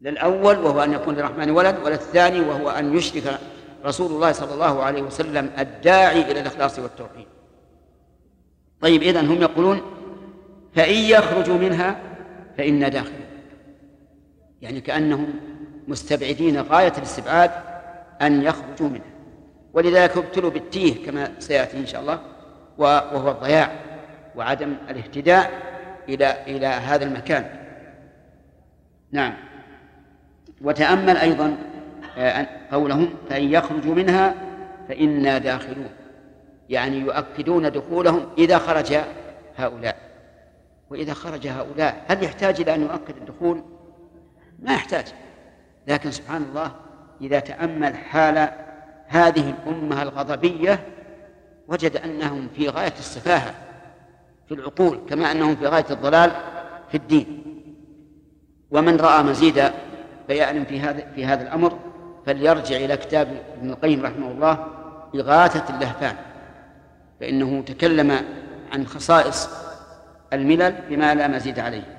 للأول وهو أن يكون للرحمن ولد، وللثاني وهو أن يشرك رسول الله صلى الله عليه وسلم الداعي إلى الإخلاص والتوحيد. طيب، إذن هم يقولون فإن يخرجوا منها فإنا داخلون، يعني كأنهم مستبعدين غاية الاستبعاد أن يخرجوا منها، ولذلك ابتلوا بالتيه كما سيأتي إن شاء الله، وهو الضياع وعدم الاهتداء إلى هذا المكان. نعم. وتأمل أيضا قولهم فإن يخرجوا منها فإنا داخلون، يعني يؤكدون دخولهم إذا خرج هؤلاء. وإذا خرج هؤلاء هل يحتاج إلى أن يؤكد الدخول؟ ما يحتاج. لكن سبحان الله إذا تأمل حال هذه الأمة الغضبية وجد أنهم في غاية السفاهة في العقول، كما أنهم في غاية الضلال في الدين. ومن رأى مزيد بيان في هذا الأمر فليرجع إلى كتاب ابن القيم رحمه الله إغاثة اللهفان، فإنه تكلم عن خصائص الملل بما لا مزيد عليه.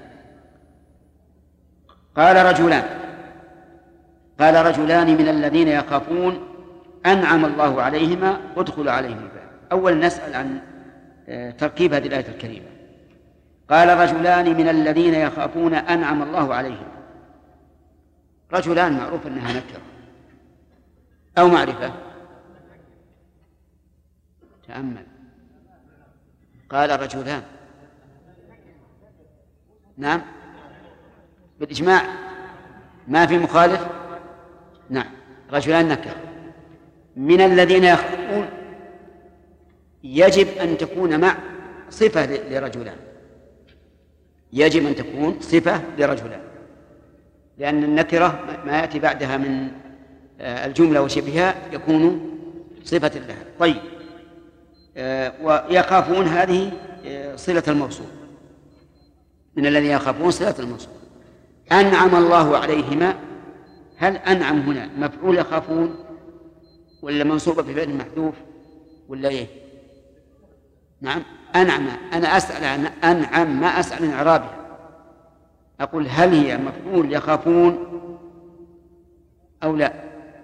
قال رجلان من الذين يخافون أنعم الله عليهما ادخلوا عليهم الباب. أولا نسأل عن تركيب هذه الآية الكريمة. قال رجلان من الذين يخافون أنعم الله عليهم. رجلان معروف أنها نكرة أو معرفة؟ تأمل. قال رجلان، نعم بالإجماع ما في مخالف. نعم، رجلان نكرة. من الذين يخافون يجب أن تكون مع صفة لرجلان، يجب أن تكون صفة لرجلان، لأن النكرة ما يأتي بعدها من الجملة وشبهها يكون صفة لها. طيب، ويخافون هذه صلة الموصول، من الذين يخافون صلة الموصول. أنعم الله عليهما، هل أنعم هنا مفعول يخافون ولا منصوبة بفعل محذوف ولا إيه؟ نعم، أنعم. أنا أسأل عن أنعم ما أسأل عن إعرابها. أقول هل هي مفعول يخافون أو لا؟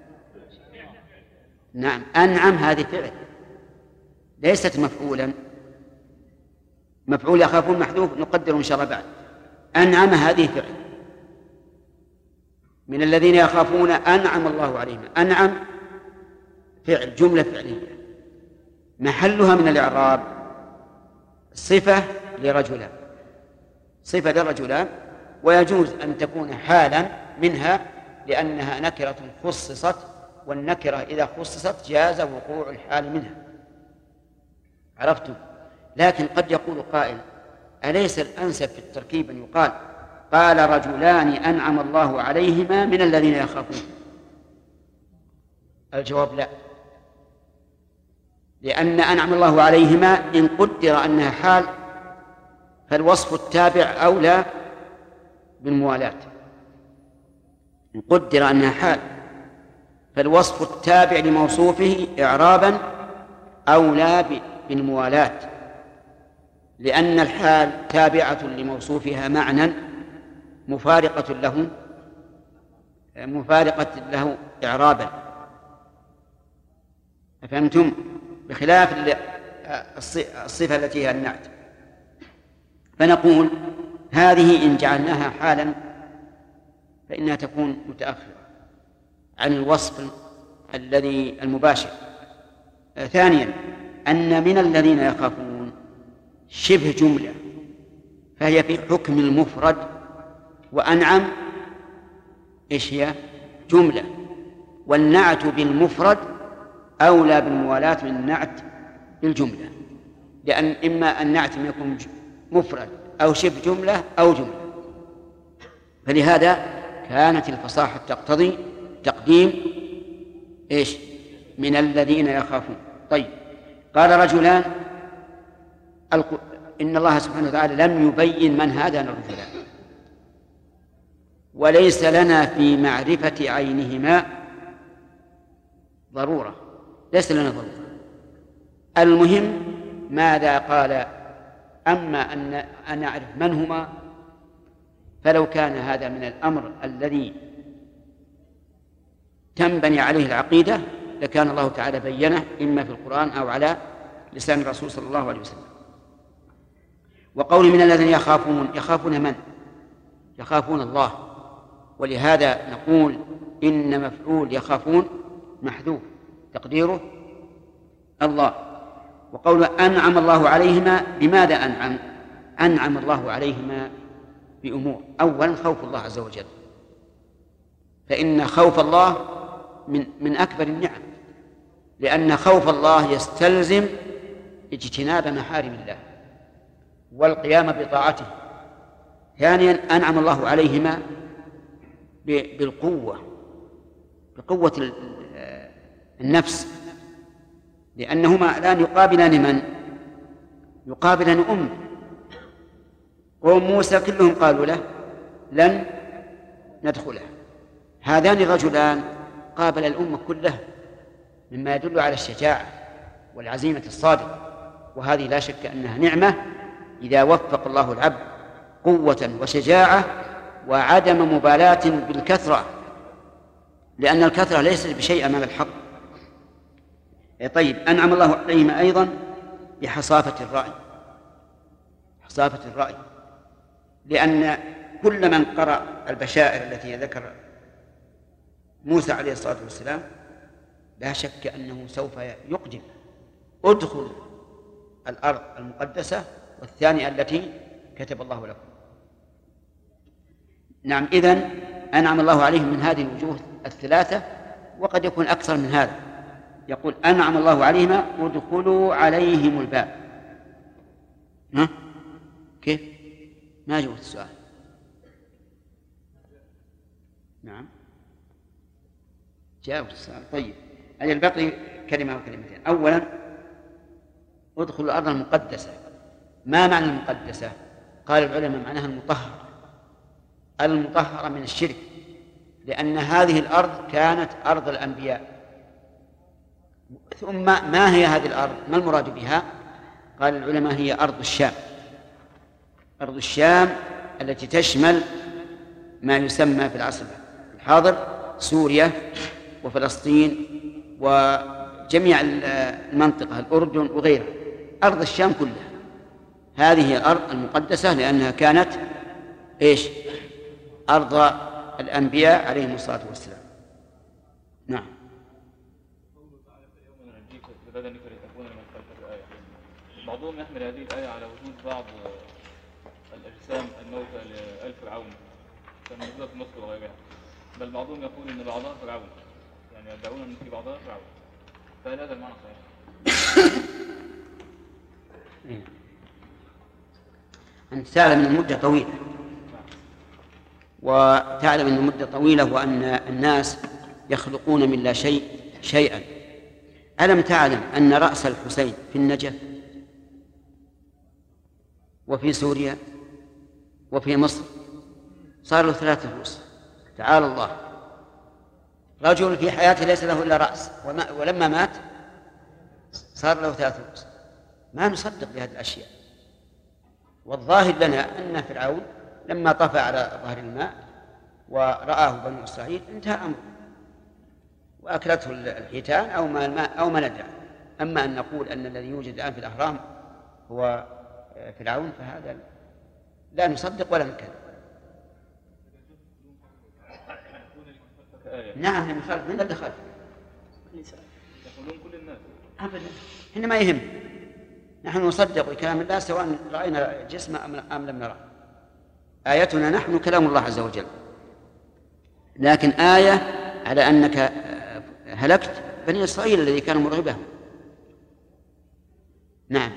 نعم، أنعم هذه فعل ليست مفعولا. مفعول يخافون محذوف نقدر إن شاء الله بعد. أنعم هذه فعل. من الذين يخافون أنعم الله عليهم، أنعم فعل، جملة فعلية محلها من الإعراب صفة لرجلان، صفة لرجلان، ويجوز أن تكون حالا منها لأنها نكرة خصصت، والنكرة إذا خصصت جاز وقوع الحال منها. عرفتم؟ لكن قد يقول قائل أليس الأنسب في التركيب أن يقال قال رجلان أنعم الله عليهما من الذين يخافون؟ الجواب لا، لأن أنعم الله عليهما إن قدر أنها حال فالوصف التابع أولى بالموالاة. إن قدر أنها حال فالوصف التابع لموصوفه إعرابا أولى بالموالاة، لأن الحال تابعة لموصوفها معنى مفارقة له إعرابا. أفهمتم؟ بخلاف الصفة التي هي النعت. فنقول هذه إن جعلناها حالا فإنها تكون متأخرة عن الوصف الذي المباشر. ثانيا أن من الذين يخافون شبه جملة، فهي في حكم المفرد، وأنعم إيش هي؟ جملة، والنعت بالمفرد أولى بالموالاة من النعت بالجملة، لأن إما النعت أن يكون مفرد أو شبه جملة أو جملة. فلهذا كانت الفصاحة تقتضي تقديم إيش؟ من الذين يخافون. طيب، قال رجلان، إن الله سبحانه وتعالى لم يبين من هذان الرجلان، وليس لنا في معرفة عينهما ضرورة، ليس لنا ضرورة. المهم ماذا قال؟ أما أن نعرف من هما، فلو كان هذا من الأمر الذي تنبني عليه العقيدة لكان الله تعالى بينه إما في القرآن أو على لسان الرسول صلى الله عليه وسلم. وقول من الذين يخافون من؟ يخافون الله، ولهذا نقول إن مفعول يخافون محذوف تقديره الله. وقول أنعم الله عليهما، بماذا أنعم؟ أنعم الله عليهما بأمور. أولا خوف الله عز وجل، فإن خوف الله من أكبر النعم، لأن خوف الله يستلزم اجتناب محارم الله والقيام بطاعته. ثانيا أنعم الله عليهما بقوة النفس، لأنهما الآن يقابلان من؟ يقابلان أمه. قوم موسى كلهم قالوا له لن ندخله. هذان الرجلان قابل الأمة كلها، مما يدل على الشجاعة والعزيمة الصادقة، وهذه لا شك أنها نعمة إذا وفق الله العبد قوة وشجاعة وعدم مبالاة بالكثرة، لأن الكثرة ليست بشيء أمام الحق. طيب أنعم الله عليهم أيضا بحصافة الرأي، حصافة الرأي، لأن كل من قرأ البشائر التي ذكر موسى عليه الصلاة والسلام لا شك أنه سوف يقدم ادخل الأرض المقدسة والثانية التي كتب الله لكم. نعم، إذن أنعم الله عليهم من هذه الوجوه الثلاثة، وقد يكون أكثر من هذا. يقول أنعم الله عليهما ادخلوا عليهم الباب. ها؟ كيف؟ ما جاوبت السؤال. نعم جاوبت السؤال. طيب أجل بقي كلمة وكلمتين. أولا ادخلوا الأرض المقدسة. ما معنى المقدسة؟ قال العلماء معناها المطهرة، المطهرة من الشرك، لأن هذه الأرض كانت أرض الأنبياء. ثم ما هي هذه الأرض؟ ما المراد بها؟ قال العلماء هي أرض الشام. أرض الشام التي تشمل ما يسمى في العصر الحاضر سوريا وفلسطين وجميع المنطقة، الأردن وغيرها، أرض الشام كلها. هذه هي الأرض المقدسة لأنها كانت إيش؟ أرض الأنبياء عليهم الصلاة والسلام. نعم. بعضهم يحمل هذه الآية على وجود بعض الأجسام الموتى لآل فرعون كما موجودة في مصر وغيرها، بل بعضهم يقول إن بعضها فرعون، يعني يدعون أن في بعضها فرعون، فهل هذا المعنى صحيح؟ أنت تعلم أن المدة طويلة، وتعلم أن المدة طويلة وأن الناس يخلقون من لا شيء شيئا. ألم تعلم أن رأس الحسين في النجف وفي سوريا وفي مصر صار له 3 رؤوس؟ تعالى الله. رجل في حياته ليس له إلا رأس، ولما مات صار له 3 رؤوس. ما نصدق بهذه الأشياء. والظاهر لنا أن فرعون لما طفى على ظهر الماء ورآه بنو إسرائيل انتهى أمره وأكلته الحيتان أو ما ندري. أما أن نقول أن الذي يوجد الآن في الأهرام هو فرعون فهذا لا نصدق ولا نكذب. نعم هم خالف. من اللي خالف؟ يقولون كل الناس أبدا. إحنا ما يهم، نحن نصدق بكلام الله سواء رأينا جسم أم لم نرى. آيتنا نحن كلام الله عز وجل، لكن آية على أنك هلكت بني إسرائيل الذي كانوا مرعبهم. نعم.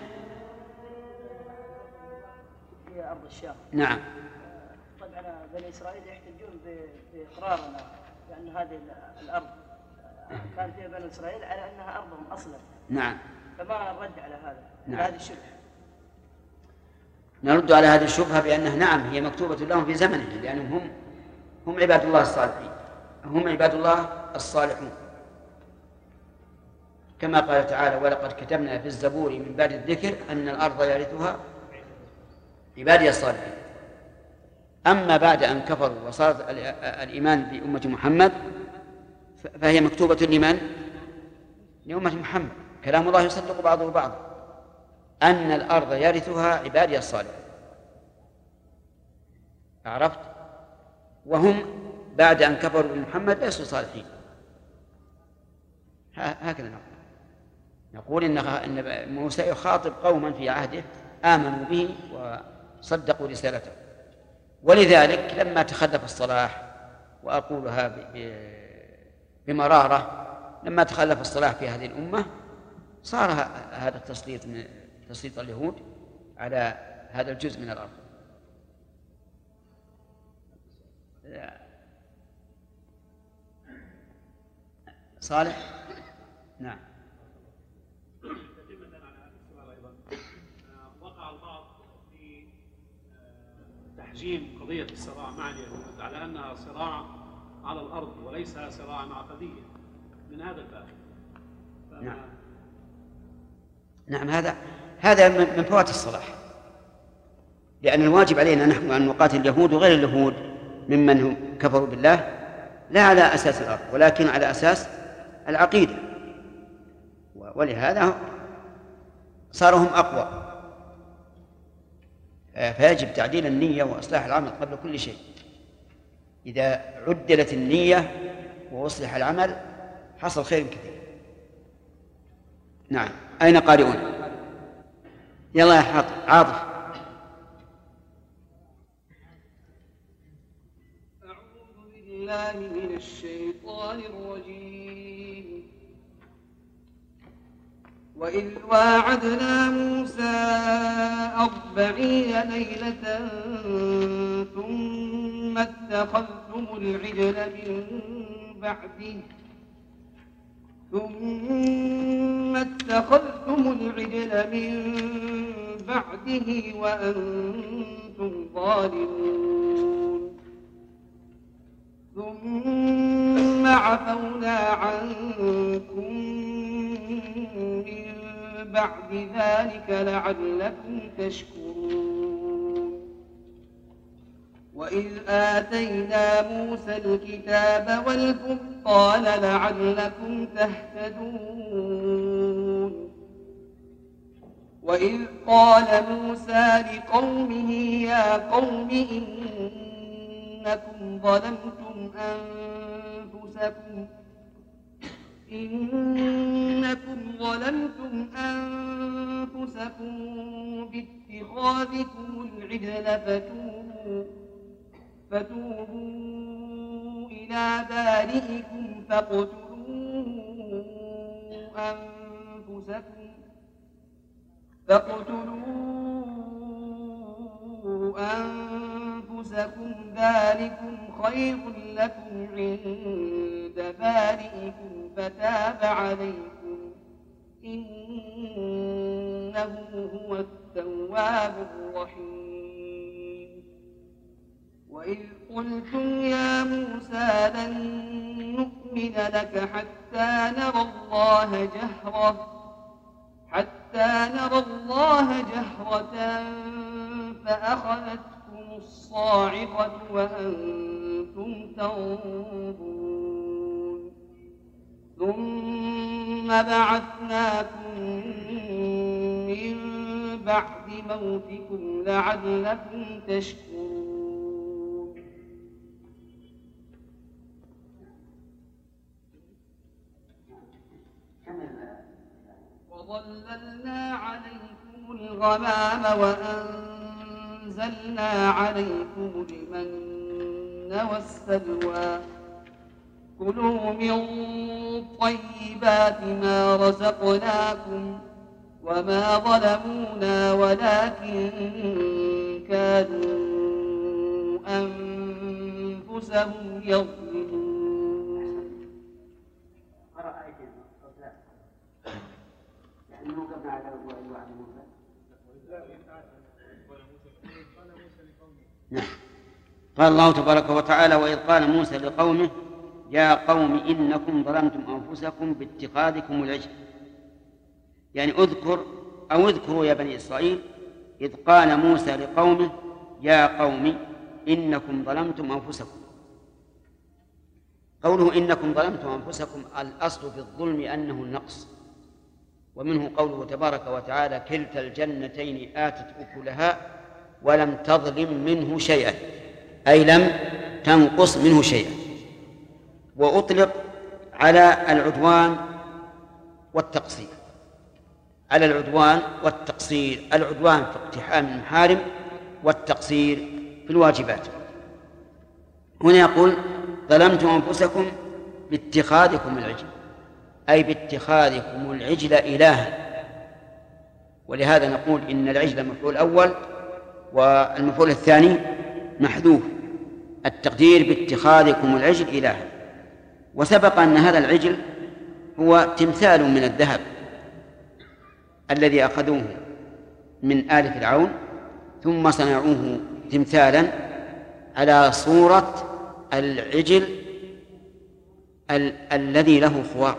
هي أرض الشام. نعم. طبعا بني إسرائيل يحتجون بإقرارنا بأن هذه الأرض كان فيها بني إسرائيل على أنها أرضهم أصلا. نعم. فما الرد على هذا؟ نعم. هذه الشبهة. نرد على هذه الشبهة بأنها نعم هي مكتوبة لهم في زمنهم، لأنهم هم عباد الله الصالحين، هم عباد الله الصالحون، كما قال تعالى: ولقد كتبنا في الزبور من بعد الذكر أن الأرض يرثها عبادي الصالحين. أما بعد أن كفروا وصار الإيمان بأمة محمد فهي مكتوبة لمن؟ لأمة محمد. كلام الله يصدق بعضه بعضا، أن الأرض يرثها عبادي الصالحون. عرفت؟ وهم بعد أن كفروا بمحمد ليسوا صالحين. هكذا نقول إن موسى يخاطب قوما في عهده آمنوا به وصدقوا رسالته، ولذلك لما تخلف الصلاح، وأقولها بمرارة، لما تخلف الصلاح في هذه الأمة صار هذا التسليط من تسليط اليهود على هذا الجزء من الأرض. صالح؟ نعم. وقع البعض في تحجيم قضية الصراع مع اليهود على أنها صراع على الأرض وليس صراعا عقديا من هذا الباب. نعم، هذا من فوات الصلاح، لأن الواجب علينا نحن أن نقاتل اليهود وغير اليهود ممن هم كفروا بالله، لا على أساس الأرض ولكن على أساس العقيدة، ولهذا صاروا هم أقوى. فيجب تعديل النية وإصلاح العمل قبل كل شيء. إذا عدلت النية وأصلح العمل حصل خير كثير. نعم. أين قارئون؟ يلا يا عاطف. أعوذ بالله من الشيطان الرجيم. وإذ واعدنا موسى 40 ليلة ثم اتخذتم العجل من بعده وأنتم ظالمون. ثم عفونا عنكم من بعد ذلك لعلكم تشكرون. وإذ آتينا موسى الكتاب والفرقان لعلكم تهتدون. وإذ قال موسى لقومه يا قوم إنكم ظلمتم أنفسكم باتخاذكم العجل فتوبوا إلى بارئكم فاقتلوا أنفسكم ذلكم خير لكم عند بارئكم فتاب عليكم إنه هو التواب الرحيم. وإذ قلتم يا موسى لن نؤمن لك حتى نرى الله جهرة فأخذتكم الصاعقة وأنتم تنظرون. ثم بعثناكم من بعد موتكم لعلكم تشكرون. وظللنا عليكم الغمام وأنزلنا عليكم المن والسلوى كلوا من طيبات ما رزقناكم وما ظلمونا ولكن كانوا أنفسهم يظلمون. قال الله تبارك وتعالى وإذ قال موسى لقومه يا قوم إنكم ظلمتم أنفسكم باتخاذكم العجل، يعني اذكروا يا بني إسرائيل إذ قال موسى لقومه يا قوم إنكم ظلمتم أنفسكم. قوله إنكم ظلمتم أنفسكم، الأصل في الظلم أنه النقص، ومنه قوله تبارك وتعالى كلتا الجنتين آتت أكلها ولم تظلم منه شيئا، أي لم تنقص منه شيئا. وأطلق على العدوان والتقصير، على العدوان والتقصير، العدوان في اقتحام المحارم والتقصير في الواجبات. هنا يقول ظلمتم أنفسكم باتخاذكم العجل، أي باتخاذكم العجل إلها. ولهذا نقول إن العجل مفعول أول والمفعول الثاني محذوف، التقدير باتخاذكم العجل إلها. وسبق أن هذا العجل هو تمثال من الذهب الذي أخذوه من آل فرعون ثم صنعوه تمثالا على صورة العجل الذي له خوار.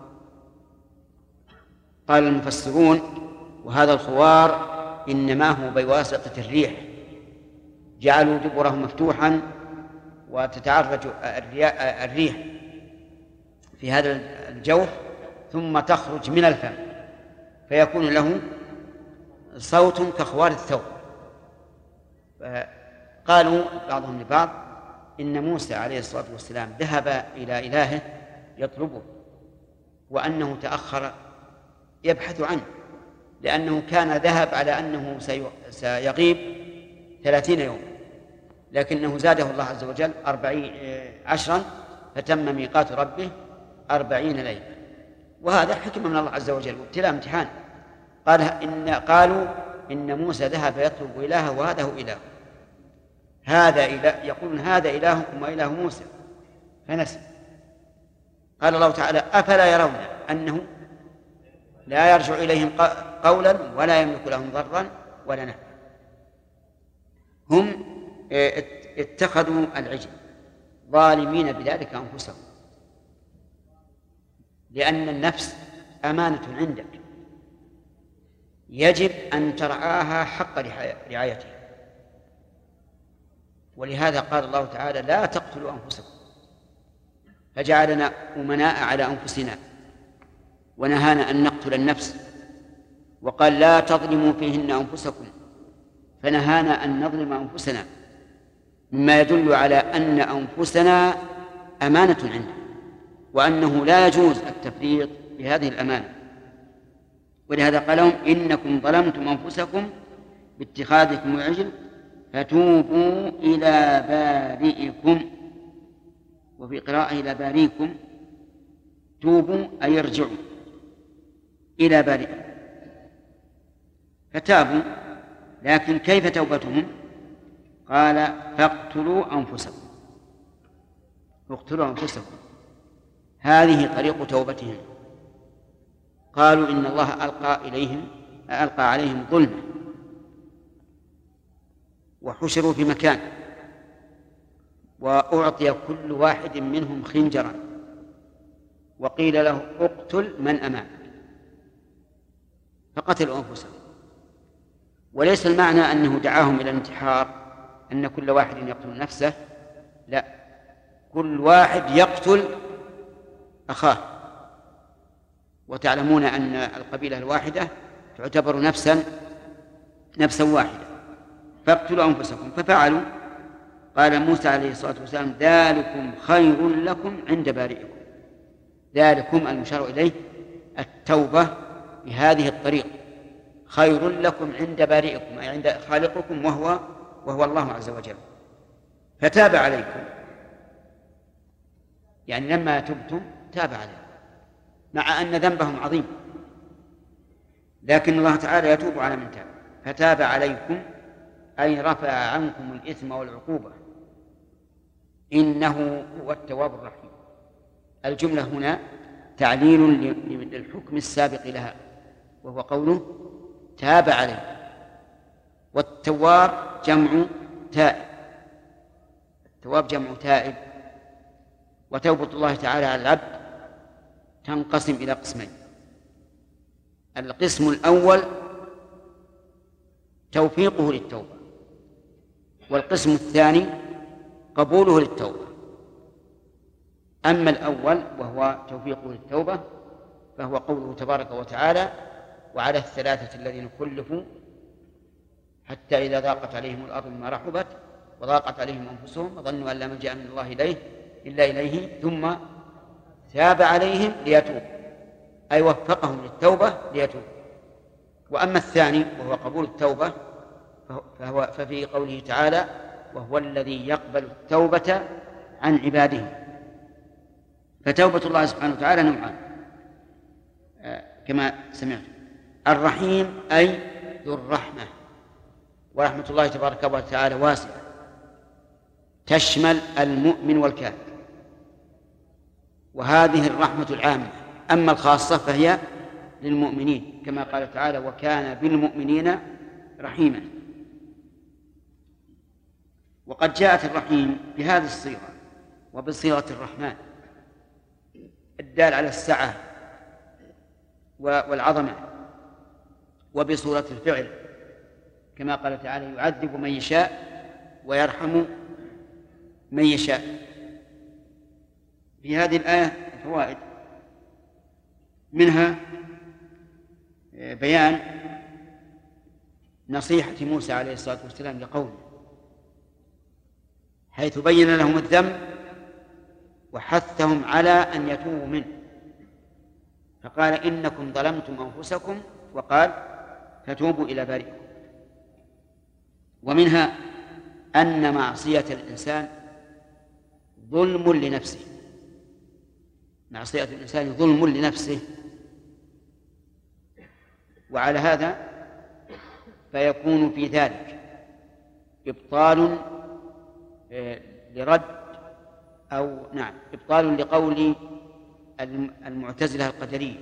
قال المفسرون وهذا الخوار إنما هو بواسطة الريح، جعلوا دبره مفتوحا وتتعرج الريح في هذا الجوف ثم تخرج من الفم فيكون له صوت كخوار الثوب. قالوا بعضهم لبعض إن موسى عليه الصلاة والسلام ذهب إلى إلهه يطلبه وأنه تأخر يبحث عنه، لأنه كان ذهب على أنه سيغيب 30 يوم، لكنه زاده الله عز وجل 10 فتم ميقات ربه 40 ليلة، وهذا حكمة من الله عز وجل وابتلاء امتحان. قالوا إن موسى ذهب يطلب إلهه وهذا هو إله، هذا إله، يقولون هذا إلهكم وإله موسى فنسي. قال الله تعالى أفلا يرون أنه لا يرجع إليهم قولا ولا يملك لهم ضرا ولا نفعا. هم اتخذوا العجل ظالمين بذلك أنفسهم، لأن النفس أمانة عندك يجب أن ترعاها حق رعايتها، ولهذا قال الله تعالى لا تقتلوا أنفسكم، فجعلنا أمناء على أنفسنا ونهانا أن نقتل النفس، وقال لا تظلموا فيهن أنفسكم فنهانا أن نظلم أنفسنا، مما يدل على أن أنفسنا أمانة عنده وأنه لا يجوز التفريط بهذه الأمانة. ولهذا قال لهم إنكم ظلمتم أنفسكم باتخاذكم العجل فتوبوا إلى بارئكم، وفي قراءة إلى بارئكم، توبوا أي ارجعوا إلى بارئكم، فتابوا. لكن كيف توبتهم؟ قال فاقتلوا أنفسكم، اقتلوا أنفسكم، هذه طريق توبتهم. قالوا إن الله ألقى عليهم ظلما وحشروا في مكان وأعطي كل واحد منهم خنجرا وقيل له اقتل من أمامك فقتلوا أنفسهم. وليس المعنى أنه دعاهم إلى الانتحار أن كل واحد يقتل نفسه، لا، كل واحد يقتل أخاه. وتعلمون أن القبيلة الواحدة تعتبر نفسا واحدة. فاقتلوا أنفسكم ففعلوا. قال موسى عليه الصلاة والسلام ذلكم خير لكم عند بارئكم، ذلكم المشار إليه التوبة بهذه الطريقة، خير لكم عند بارئكم أي عند خالقكم وهو الله عز وجل. فتاب عليكم، يعني لما تبتم تاب عليكم، مع أن ذنبهم عظيم، لكن الله تعالى يتوب على من تاب. فتاب عليكم أي رفع عنكم الإثم والعقوبة، إنه هو التواب الرحيم. الجملة هنا تعليل للحكم السابق لها وهو قوله تاب عليكم. والتواب جمع تائب، التواب جمع تائب. وتوبة الله تعالى على العبد تنقسم إلى قسمين: القسم الأول توفيقه للتوبة، والقسم الثاني قبوله للتوبة. أما الأول وهو توفيقه للتوبة فهو قوله تبارك وتعالى: وعلى الثلاثة الذين كلفوا حتى إذا ضاقت عليهم الأرض بما رحبت وضاقت عليهم أنفسهم وظنوا أن لا ملجأ من الله إلا إليه ثم تاب عليهم ليتوبوا، أي وفقهم للتوبة ليتوبوا. وأما الثاني وهو قبول التوبة ففي قوله تعالى: وهو الذي يقبل التوبة عن عباده. فتوبة الله سبحانه وتعالى نوعان كما سمعت: الرحيم أي ذو الرحمة، ورحمة الله تبارك وتعالى واسعة تشمل المؤمن والكافر، وهذه الرحمة العامة. أما الخاصة فهي للمؤمنين كما قال تعالى: وكان بالمؤمنين رحيما. وقد جاءت الرحيم بهذه الصيغة وبصيغة الرحمن الدال على السعة والعظمة، وبصورة الفعل كما قال تعالى: يعذب من يشاء ويرحم من يشاء. في هذه الآية فوائد، منها بيان نصيحة موسى عليه الصلاة والسلام لقومه، حيث بين لهم الذنب وحثهم على أن يتوبوا منه، فقال: إنكم ظلمتم أنفسكم، وقال: فتوبوا إلى بارئكم. ومنها أن معصية الإنسان ظلم لنفسه، معصية الإنسان ظلم لنفسه، وعلى هذا فيكون في ذلك إبطال لرد إبطال لقول المعتزلة القدرية،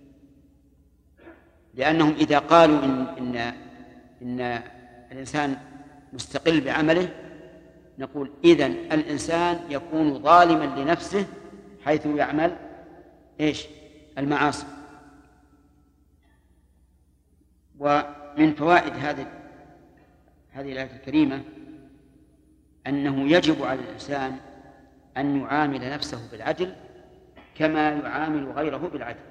لأنهم إذا قالوا إن الإنسان مستقل بعمله نقول إذن الإنسان يكون ظالما لنفسه حيث يعمل المعاصي. ومن فوائد هذه الآية الكريمة أنه يجب على الإنسان أن يعامل نفسه بالعدل كما يعامل غيره بالعدل،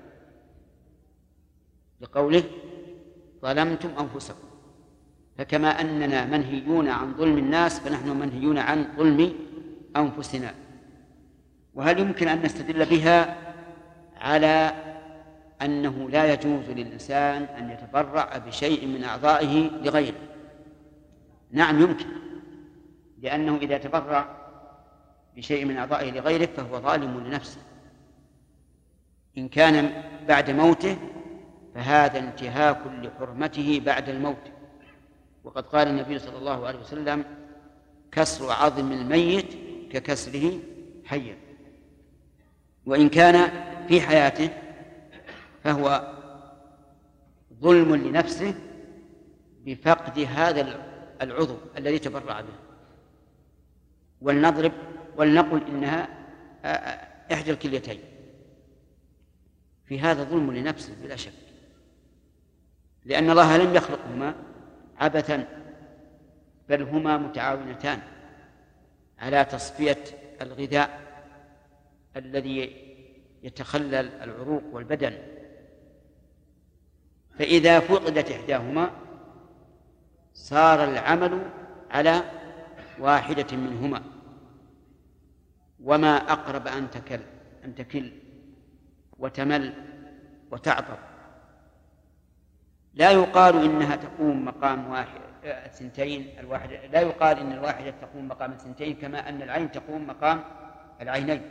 لقوله: ظلمتم أنفسكم. فكما أننا منهيون عن ظلم الناس فنحن منهيون عن ظلم أنفسنا. وهل يمكن أن نستدل بها على أنه لا يجوز للإنسان أن يتبرع بشيء من أعضائه لغيره؟ نعم يمكن، لأنه إذا تبرع بشيء من أعضائه لغيره فهو ظالم لنفسه. إن كان بعد موته فهذا انتهاك لحرمته بعد الموت، وقد قال النبي صلى الله عليه وسلم: كسر عظم الميت ككسره حيا. وإن كان في حياته فهو ظلم لنفسه بفقد هذا العضو الذي تبرع به. ولنقل إنها إحدى الكليتين، في هذا ظلم لنفسه بلا شك، لأن الله لم يخلقهما عبثا، بل هما متعاونتان على تصفية الغذاء الذي يتخلل العروق والبدن. فإذا فقدت إحداهما صار العمل على واحدة منهما، وما أقرب أن تكل وتمل وتعطب. لا يقال إنها تقوم مقام الثنتين، لا يقال إن الواحدة تقوم مقام الثنتين كما أن العين تقوم مقام العينين،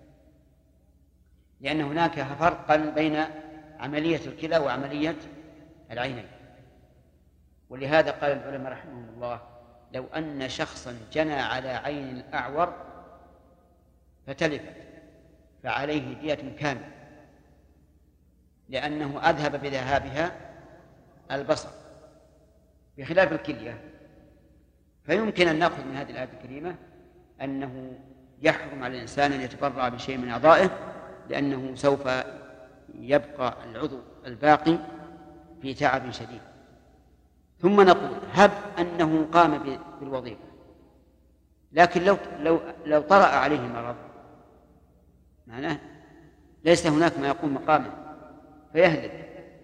لأن هناك فرقا بين عملية الكلى وعملية العينين. ولهذا قال العلماء رحمهم الله: لو أن شخصا جنى على عين أعور فتلفت فعليه دية كاملة، لأنه أذهب بذهابها البصر، بخلاف الكلية. فيمكن أن نأخذ من هذه الآية الكريمة أنه يحرم على الإنسان أن يتبرع بشيء من أعضائه، لأنه سوف يبقى العضو الباقي في تعب شديد. ثم نقول: هب أنه قام بالوظيفة، لكن لو طرأ عليه مرض معناه ليس هناك ما يقوم مقامه فيهلك.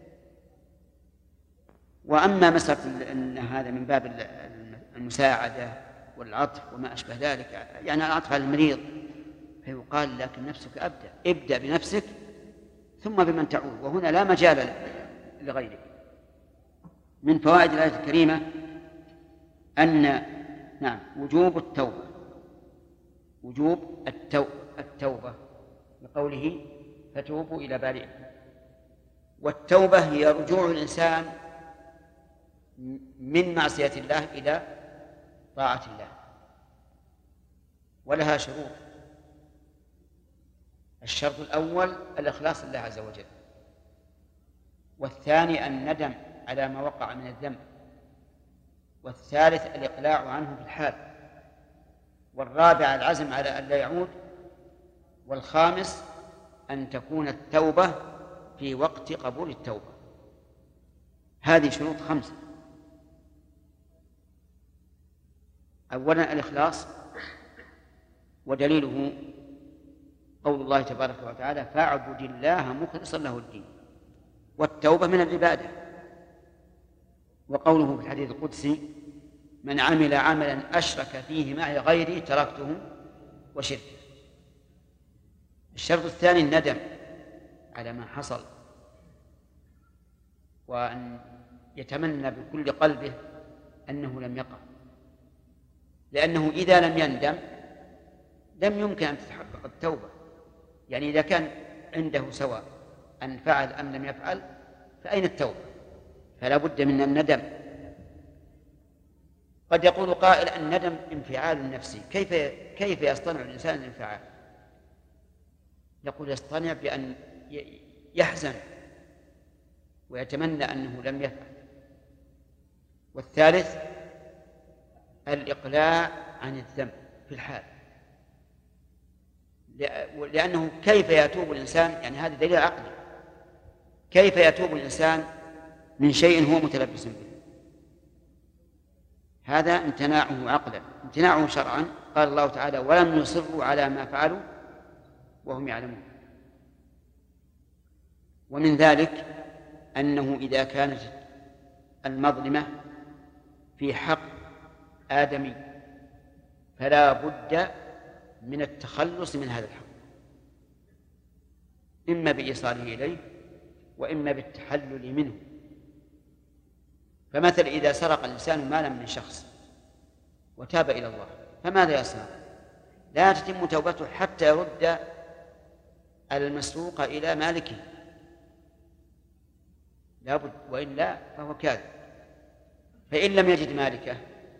وأما مسألة أن هذا من باب المساعدة والعطف وما أشبه ذلك، يعني العطف على المريض، فيقال لكن نفسك ابدأ بنفسك ثم بمن تعود، وهنا لا مجال لغيرك. من فوائد الآية الكريمة أن وجوب التوبة، وجوب التوبة بقوله فتوبوا إلى بارئكم. والتوبة هي رجوع الإنسان من معصية الله إلى طاعة الله، ولها شروط. الشرط الأول الإخلاص لله عز وجل، والثاني الندم على ما وقع من الذنب، والثالث الإقلاع عنه في الحال، والرابع العزم على أن لا يعود، والخامس أن تكون التوبة في وقت قبول التوبة. هذه شروط 5. أولا الإخلاص، ودليله قول الله تبارك وتعالى فاعبد الله مخلصا له الدين، والتوبة من العبادة. وقوله في الحديث القدسي من عمل عملا أشرك فيه معي غيري تركته وشركه. الشرط الثاني الندم على ما حصل، وأن يتمنى بكل قلبه أنه لم يقع، لأنه إذا لم يندم لم يمكن أن تتحقق التوبة. يعني إذا كان عنده سواء أن فعل أم لم يفعل فأين التوبة؟ فلا بد من الندم. قد يقول قائل الندم انفعال نفسي، كيف يصطنع الإنسان الانفعال؟ يقول يصطنع بأن يحزن ويتمنى أنه لم يفعل. والثالث الإقلاع عن الذنب في الحال، لأنه كيف يتوب الإنسان، يعني هذا دليل عقلي، كيف يتوب الإنسان من شيء هو متلبس به؟ هذا امتناعه عقلا. امتناعه شرعا قال الله تعالى ولم يصروا على ما فعلوا وهم يعلمون. ومن ذلك أنه إذا كانت المظلمة في حق آدمي فلا بد من التخلص من هذا الحق، إما بإيصاله إليه وإما بالتحلل منه. فمثل إذا سرق الإنسان مالا من شخص وتاب إلى الله فماذا يصنع؟ لا تتم توبته حتى يرد المسروق إلى مالكه، لا بد، وإلا فهو كاذب. فإن لم يجد مالكه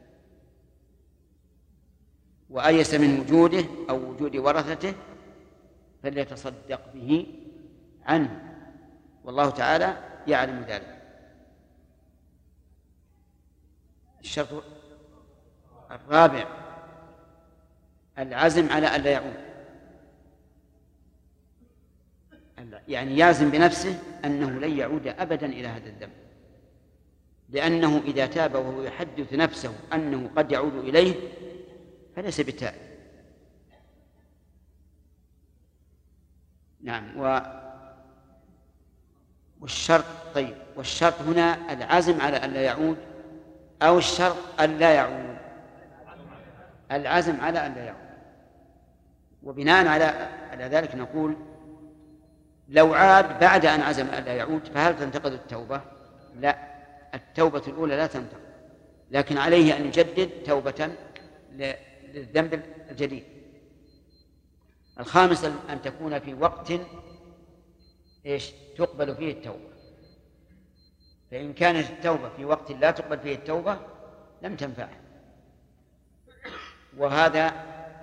وأيس من وجوده أو وجود ورثته فليتصدق به عنه، والله تعالى يعلم ذلك. الشرط الرابع العزم على أن لا يعود، يعني يعزم بنفسه أنه لن يعود أبدا إلى هذا الذنب، لأنه إذا تاب وهو يحدث نفسه أنه قد يعود إليه فليس بتائب. نعم. والشرط طيب، والشرط هنا العزم على أن لا يعود أو الشرط أن لا يعود؟ العزم على أن لا يعود. وبناء على ذلك نقول لو عاد بعد أن عزم أن لا يعود فهل تنتقد التوبة؟ لا، التوبة الأولى لا تنتقد، لكن عليه أن يجدد توبة للذنب الجديد. الخامس أن تكون في وقت تقبل فيه التوبة، فإن كانت التوبة في وقت لا تقبل فيه التوبة لم تنفعه. وهذا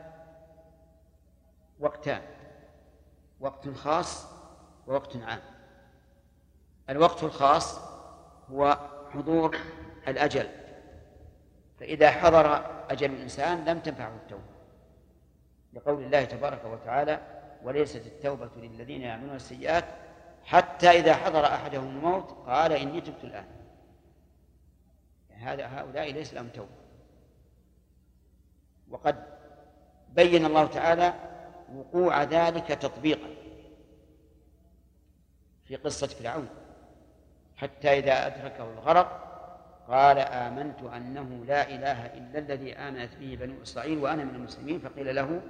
وقتان، وقت خاص ووقت عام. الوقت الخاص هو حضور الأجل، فإذا حضر أجل الإنسان لم تنفعه التوبة، لقول الله تبارك وتعالى وليست التوبة للذين يعملون السيئات حتى إذا حضر أحدهم الموت قال إني تبت الآن. يعني هؤلاء ليس لهم توبة. وقد بين الله تعالى وقوع ذلك تطبيقا في قصة فرعون، حتى إذا أدركه الغرق قال آمنت أنه لا إله إلا الذي آمنت به بنو إسرائيل وأنا من المسلمين. فقيل له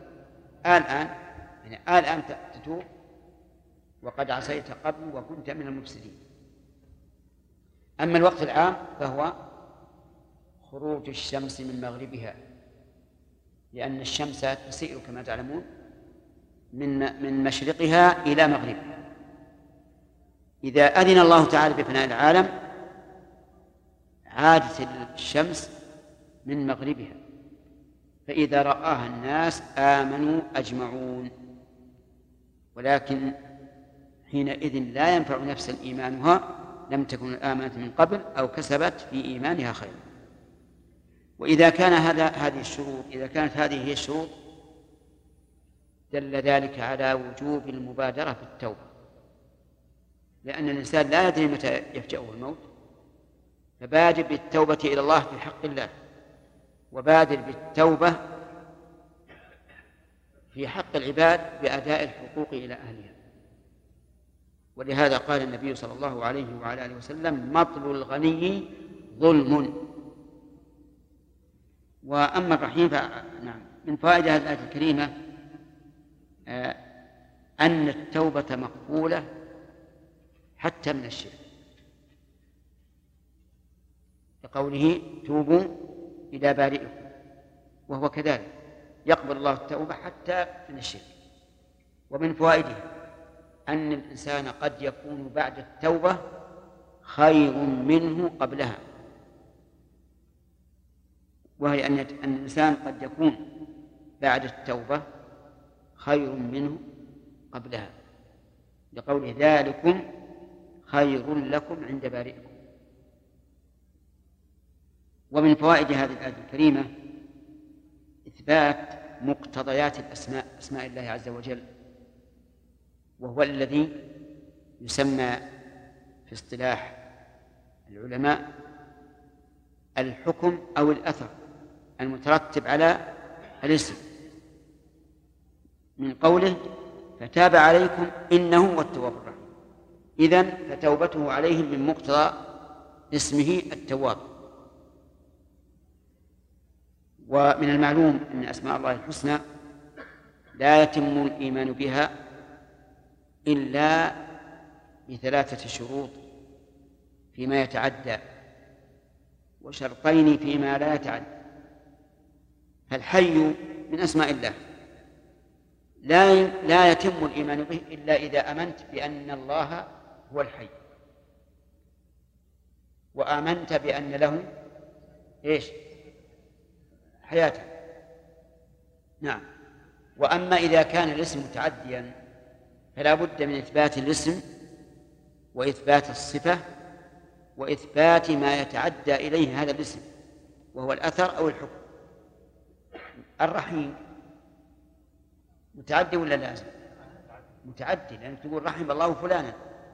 الآن تتوب وقد عصيت قبل وكنت من المفسدين. أما الوقت العام فهو خروج الشمس من مغربها، لأن الشمس تسير كما تعلمون من مشرقها إلى مغربها. إذا أذن الله تعالى بفناء العالم عادت الشمس من مغربها، فإذا رآها الناس آمنوا أجمعون. ولكن حينئذ لا ينفع نفسا إيمانها لم تكن آمنت من قبل أو كسبت في إيمانها خيرا. وإذا كان إذا كانت هذه هي الشروط دل ذلك على وجوب المبادرة بالتوبة، لأن الإنسان لا يدري متى يفجأه الموت، فبادر بالتوبة إلى الله في حق الله، وبادر بالتوبة في حق العباد بأداء الحقوق إلى أهلها. ولهذا قال النبي صلى الله عليه وعلى آله وسلم مطل الغني ظلم. وأما الرحيم فنعم من فوائد هذه الآية الكريمة أن التوبة مقبولة حتى من الشرك، لقوله توبوا إلى بارئكم، وهو كذلك يقبل الله التوبة حتى من الشرك. ومن فوائده أن الإنسان قد يكون بعد التوبة خير منه قبلها، وهي أن الإنسان قد يكون بعد التوبة خير منه قبلها، لقوله ذلكم خير لكم عند بارئكم. ومن فوائد هذه الآية الكريمة إثبات مقتضيات أسماء الله عز وجل، وهو الذي يسمى في اصطلاح العلماء الحكم أو الأثر المترتب على الاسم، من قوله فتاب عليكم إنه هو التواب الرحيم. إذن فتوبته عليهم من مقتضى اسمه التواب. ومن المعلوم أن أسماء الله الحسنى لا يتم الإيمان بها إلا بثلاثة شروط فيما يتعدى وشرطين فيما لا يتعدى. فالحي من أسماء الله لا يتم الإيمان به إلا إذا آمنت بأن الله هو الحي، وآمنت بأن له حياة. نعم. وأما إذا كان الاسم متعديا فلا بد من إثبات الاسم وإثبات الصفة وإثبات ما يتعدى إليه هذا الاسم، وهو الأثر أو الحكم. الرحيم متعدي ولا لازم؟ متعدي، لأنك تقول رحم الله فلانا،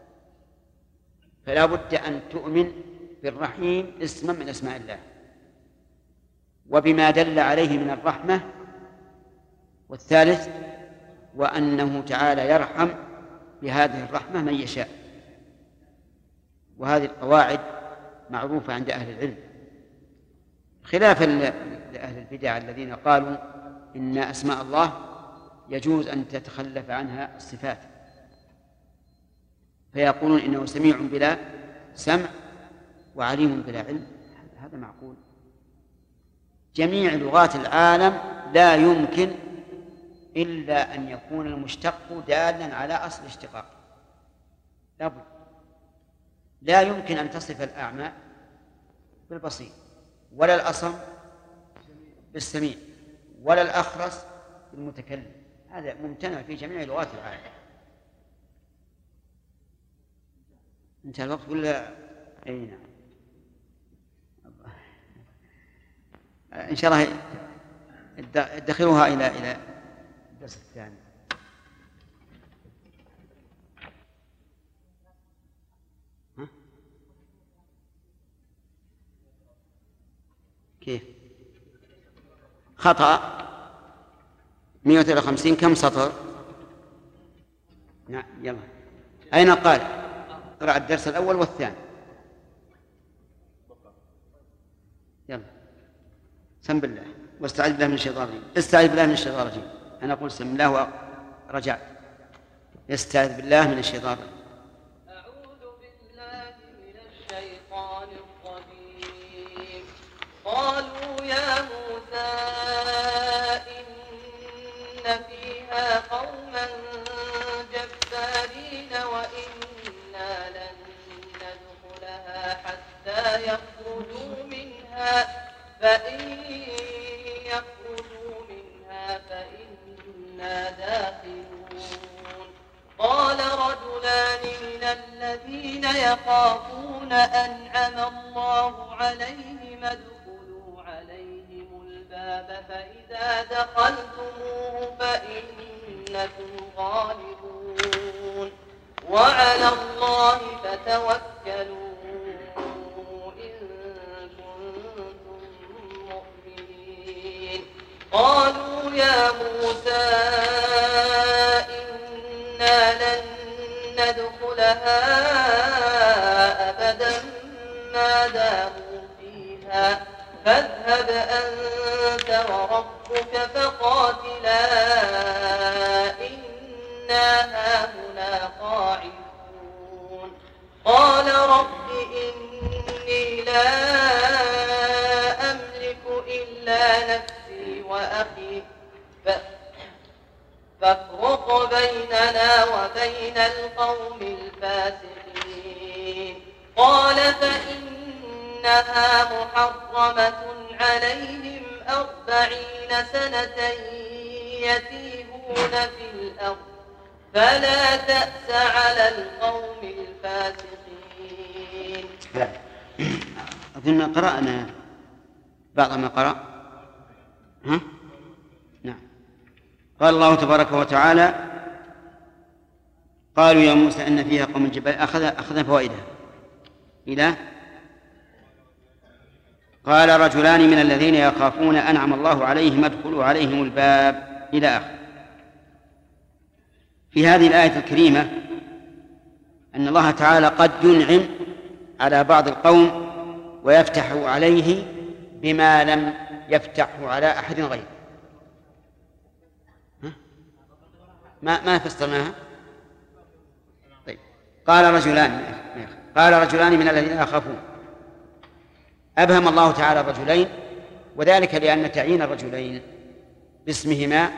فلا بد أن تؤمن بالرحيم اسما من أسماء الله وبما دل عليه من الرحمة. والثالث وأنه تعالى يرحم بهذه الرحمة من يشاء. وهذه القواعد معروفة عند أهل العلم، خلافا لأهل البدع الذين قالوا إن أسماء الله يجوز أن تتخلف عنها الصفات، فيقولون إنه سميع بلا سمع وعليم بلا علم. هذا معقول؟ جميع لغات العالم لا يمكن إلا أن يكون المشتق دالا على أصل الاشتقاق، لابد. لا يمكن أن تصف الأعمى بالبصير، ولا الأصم بالسميع، ولا الأخرس بالمتكلم. هذا ممتنع في جميع لغات العالم. انتهى الوقت ولا؟ أي نعم. إن شاء الله ادخروها إلى الدرس الثاني. كيف؟ خطأ 153 كم سطر؟ نعم يلا. أين قال؟ اقرأ الدرس الأول والثاني. يلا سم بالله واستعذ بالله من الشيطان الرجيم. استعذ بالله من الشيطان الرجيم. أنا أقول سم الله ورجعت. استعذ بالله من الشيطان الرجيم. أعوذ بالله من الشيطان الرجيم. قالوا يا موسى إن فيها قوما جبارين وإنا لن ندخلها حتى يخرجوا منها فإن يخرجوا منها فإنا داخلون. قال رجلان من الذين يخافون أنعم الله عليهم ادخلوا عليهم الباب فإذا دخلتموه فإنكم غالبون وعلى الله فتوكلوا إن كنتم مؤمنين. قالوا يا موسى إنا لن ندخلها أبدا ما داموا فيها فاذهب أنت وربك فقاتلا إنا هاهنا قاعدون. قال رب إني لا أملك إلا نفسي وأخي فافرق بيننا وبين القوم الفاسقين. قال فإنها محرمة عليهم 40 سنة يتيهون في الأرض فلا تأس على القوم الفاسقين. أظن قرأنا بعض ما قرأ. ها؟ نعم. قال الله تبارك وتعالى قالوا يا موسى إن فيها قوم جبال. أخذنا فوائدها إلى قال رجلان من الذين يخافون أنعم الله عليهم ادخلوا عليهم الباب إلى آخر. في هذه الآية الكريمة أن الله تعالى قد ينعم على بعض القوم ويفتح عليه بما لم يفتحه على أحد غيره. ما فسرناها؟ طيب. قال رجلان من الذين يخافون. أبهم الله تعالى الرجلين وذلك لأن تعيين الرجلين باسمهما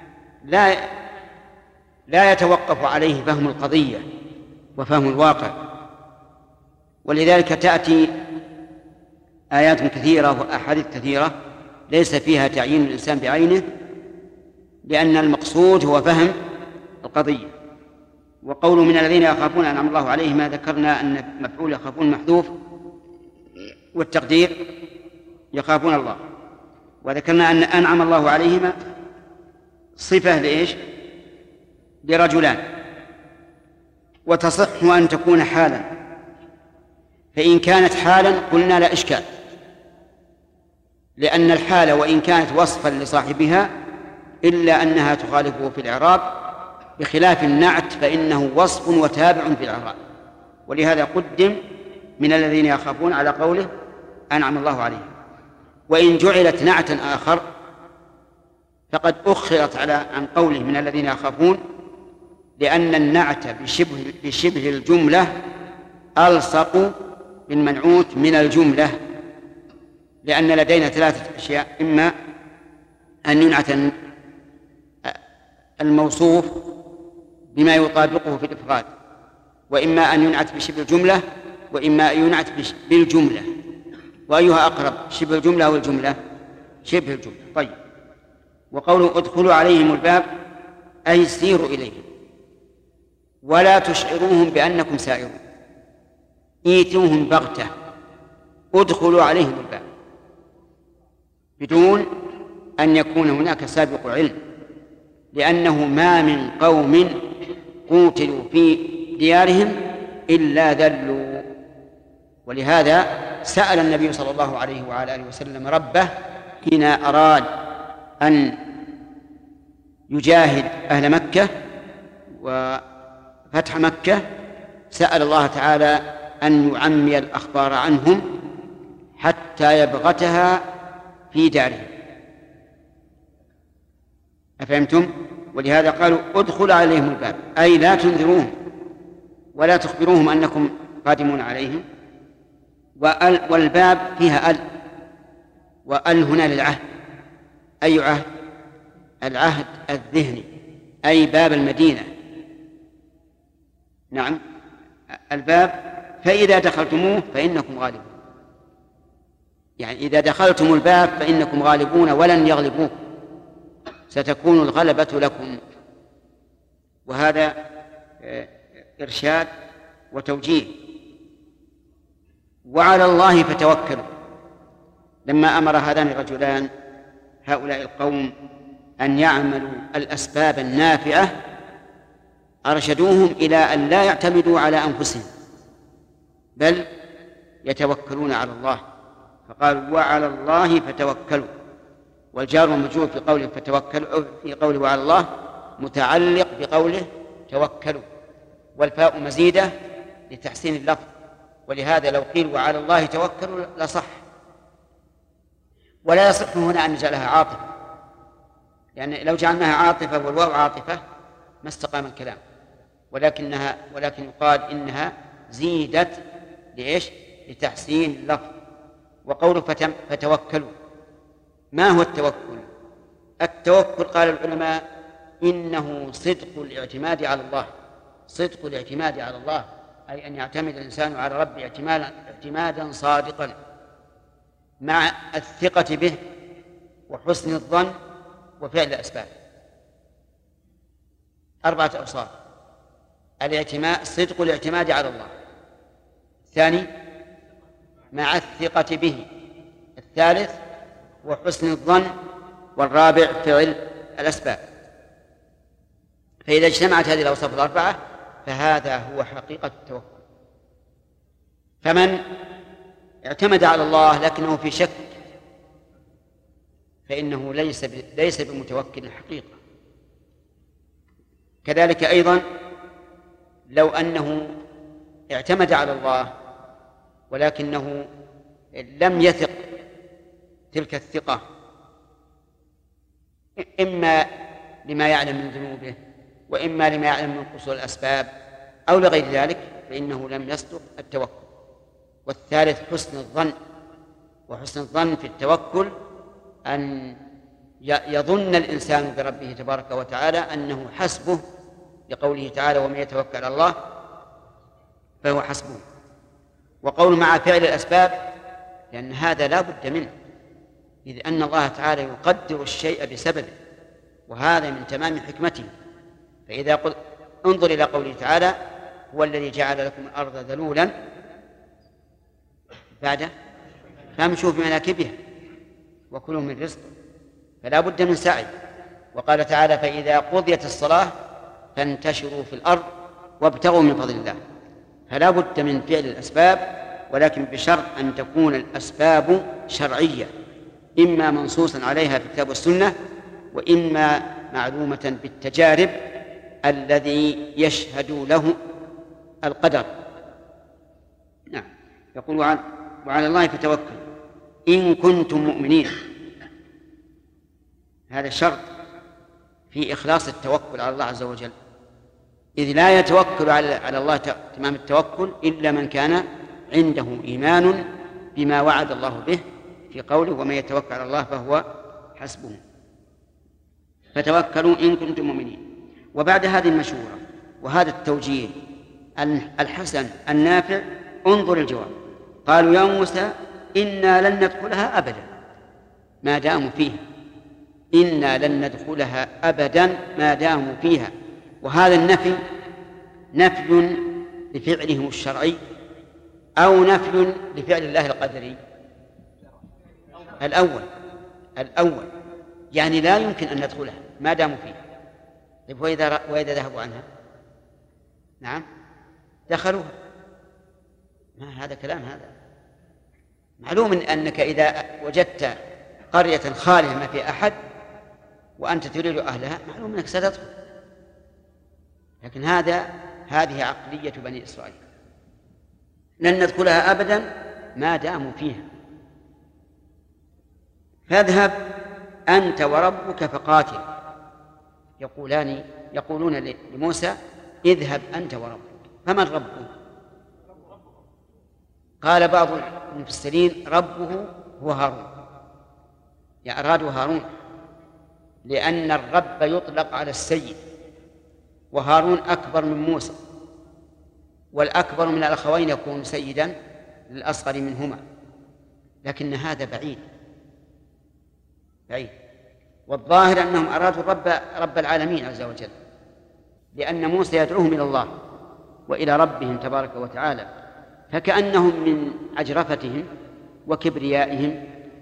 لا يتوقف عليه فهم القضية وفهم الواقع، ولذلك تأتي آيات كثيرة وأحاديث كثيرة ليس فيها تعيين الإنسان بعينه لأن المقصود هو فهم القضية. وقول من الذين يخافون أنعم الله عليهم ما ذكرنا أن مفعول يخافون محذوف والتقدير يخافون الله، وذكرنا أن أنعم الله عليهما صفة لإيش؟ لرجلان، وتصح أن تكون حالا، فإن كانت حالا قلنا لا إشكال، لأن الحال وإن كانت وصفا لصاحبها إلا أنها تخالفه في الإعراب، بخلاف النعت فإنه وصف وتابع في الإعراب، ولهذا قدم من الذين يخافون على قوله أنعم الله عليهم. وإن جعلت نعتا آخر فقد أخرت عن قوله من الذين يخافون، لأن النعت بشبه الجملة ألصق بالمنعوت من الجملة، لأن لدينا 3 أشياء: إما أن ينعت الموصوف بما يطابقه في الإفراد، وإما أن ينعت بشبه الجملة، وإما أن ينعت بالجملة. وأيها أقرب، شبه الجملة أو الجملة؟ شبه الجملة. طيب. وقوله ادخلوا عليهم الباب أي سيروا إليهم ولا تشعروهم بأنكم سائرون، ايتوهم بغتة، ادخلوا عليهم الباب بدون أن يكون هناك سابق علم، لأنه ما من قوم قوتلوا في ديارهم إلا ذلوا. ولهذا سأل النبي صلى الله عليه وعلى آله وسلم ربه حين أراد أن يجاهد أهل مكة وفتح مكة سأل الله تعالى أن يعمي الأخبار عنهم حتى يبغتها في داره. أفهمتم؟ ولهذا قالوا ادخل عليهم الباب، أي لا تنذروهم ولا تخبروهم أنكم قادمون عليهم. والباب فيها وأل هنا للعهد. أي عهد؟ العهد الذهني، أي باب المدينة. نعم، الباب. فإذا دخلتموه فإنكم غالبون، يعني إذا دخلتم الباب فإنكم غالبون ولن يغلبوكم، ستكون الغلبة لكم. وهذا إرشاد وتوجيه. وعلى الله فتوكلوا. لما أمر هذان الرجلان هؤلاء القوم أن يعملوا الأسباب النافعة أرشدوهم إلى أن لا يعتمدوا على أنفسهم بل يتوكلون على الله، فقالوا وعلى الله فتوكلوا. والجار والمجرور في قوله فتوكلوا في قوله وعلى الله متعلق بقوله توكلوا، والفاء مزيدة لتحسين اللفظ، ولهذا لو قيل وعلى الله توكلوا لصح. ولا يصح هنا أن نجعلها عاطفة، يعني لو جعلناها عاطفة والواو عاطفة ما استقام الكلام، ولكن يقال إنها زيدت لإيش؟ لتحسين اللفظ. وقوله فتوكلوا، ما هو التوكل؟ التوكل قال العلماء إنه صدق الاعتماد على الله. صدق الاعتماد على الله أي أن يعتمد الإنسان على ربه اعتمادا صادقا مع الثقة به وحسن الظن وفعل الأسباب. 4 أوصاف: صدق الاعتماد على الله، الثاني مع الثقة به، الثالث وحسن الظن، والرابع فعل الأسباب. فإذا اجتمعت هذه الأوصاف ال4 فهذا هو حقيقة التوكل. فمن اعتمد على الله لكنه في شك فإنه ليس بمتوكل حقيقة. كذلك أيضا لو أنه اعتمد على الله ولكنه لم يثق تلك الثقة، إما لما يعلم من ذنوبه وإما لما يعلم من قصور الأسباب أو لغير ذلك، فإنه لم يصدق التوكل. والثالث حسن الظن، وحسن الظن في التوكل أن يظن الإنسان بربه تبارك وتعالى أنه حسبه، لقوله تعالى ومن يتوكل على الله فهو حسبه. وقول مع فعل الأسباب لأن هذا لا بد منه، إذ أن الله تعالى يقدر الشيء بسببه، وهذا من تمام حكمته. فإذا انظر إلى قوله تعالى هو الذي جعل لكم الأرض ذلولا بعد فامشوا في مناكبها وكلوا من رزقه، فلا بد من سعي. وقال تعالى فإذا قضيت الصلاة فانتشروا في الأرض وابتغوا من فضل الله. فلا بد من فعل الأسباب، ولكن بشرط أن تكون الأسباب شرعية، إما منصوصا عليها في الكتاب والسنة، وإما معلومة بالتجارب الذي يشهد له القدر. نعم. يقول وعلى الله فتوكل إن كنتم مؤمنين. هذا شرط في إخلاص التوكل على الله عز وجل، إذ لا يتوكل على الله تمام التوكل إلا من كان عنده إيمان بما وعد الله به في قوله ومن يتوكل على الله فهو حسبه. فتوكلوا إن كنتم مؤمنين. وبعد هذه المشورة وهذا التوجيه الحسن النافع انظر الجواب. قالوا يا موسى إنا لن ندخلها أبدا ما داموا فيها، إنا لن ندخلها أبدا ما داموا فيها. وهذا النفي نفي لفعلهم الشرعي أو نفي لفعل الله القدري؟ الأول يعني لا يمكن أن ندخلها ما داموا فيها. طيب وإذا ذهبوا عنها؟ نعم دخلوها. ما هذا كلام؟ هذا معلوم أنك إذا وجدت قرية خالية ما في أحد وأنت تريد أهلها معلوم أنك ستدخل، لكن هذه عقلية بني إسرائيل، لن ندخلها أبدا ما داموا فيها. فاذهب أنت وربك فقاتل. يقولون لموسى اذهب أنت وربك. فمن ربه؟ قال بعض المفسرين ربه هو هارون، يعني أرادوا هارون، لأن الرب يطلق على السيد، وهارون أكبر من موسى، والأكبر من الأخوين يكون سيدا للأصغر منهما، لكن هذا بعيد. والظاهر أنهم أرادوا رب العالمين عز وجل، لأن موسى يدعوهم إلى الله وإلى ربهم تبارك وتعالى، فكأنهم من عجرفتهم وكبريائهم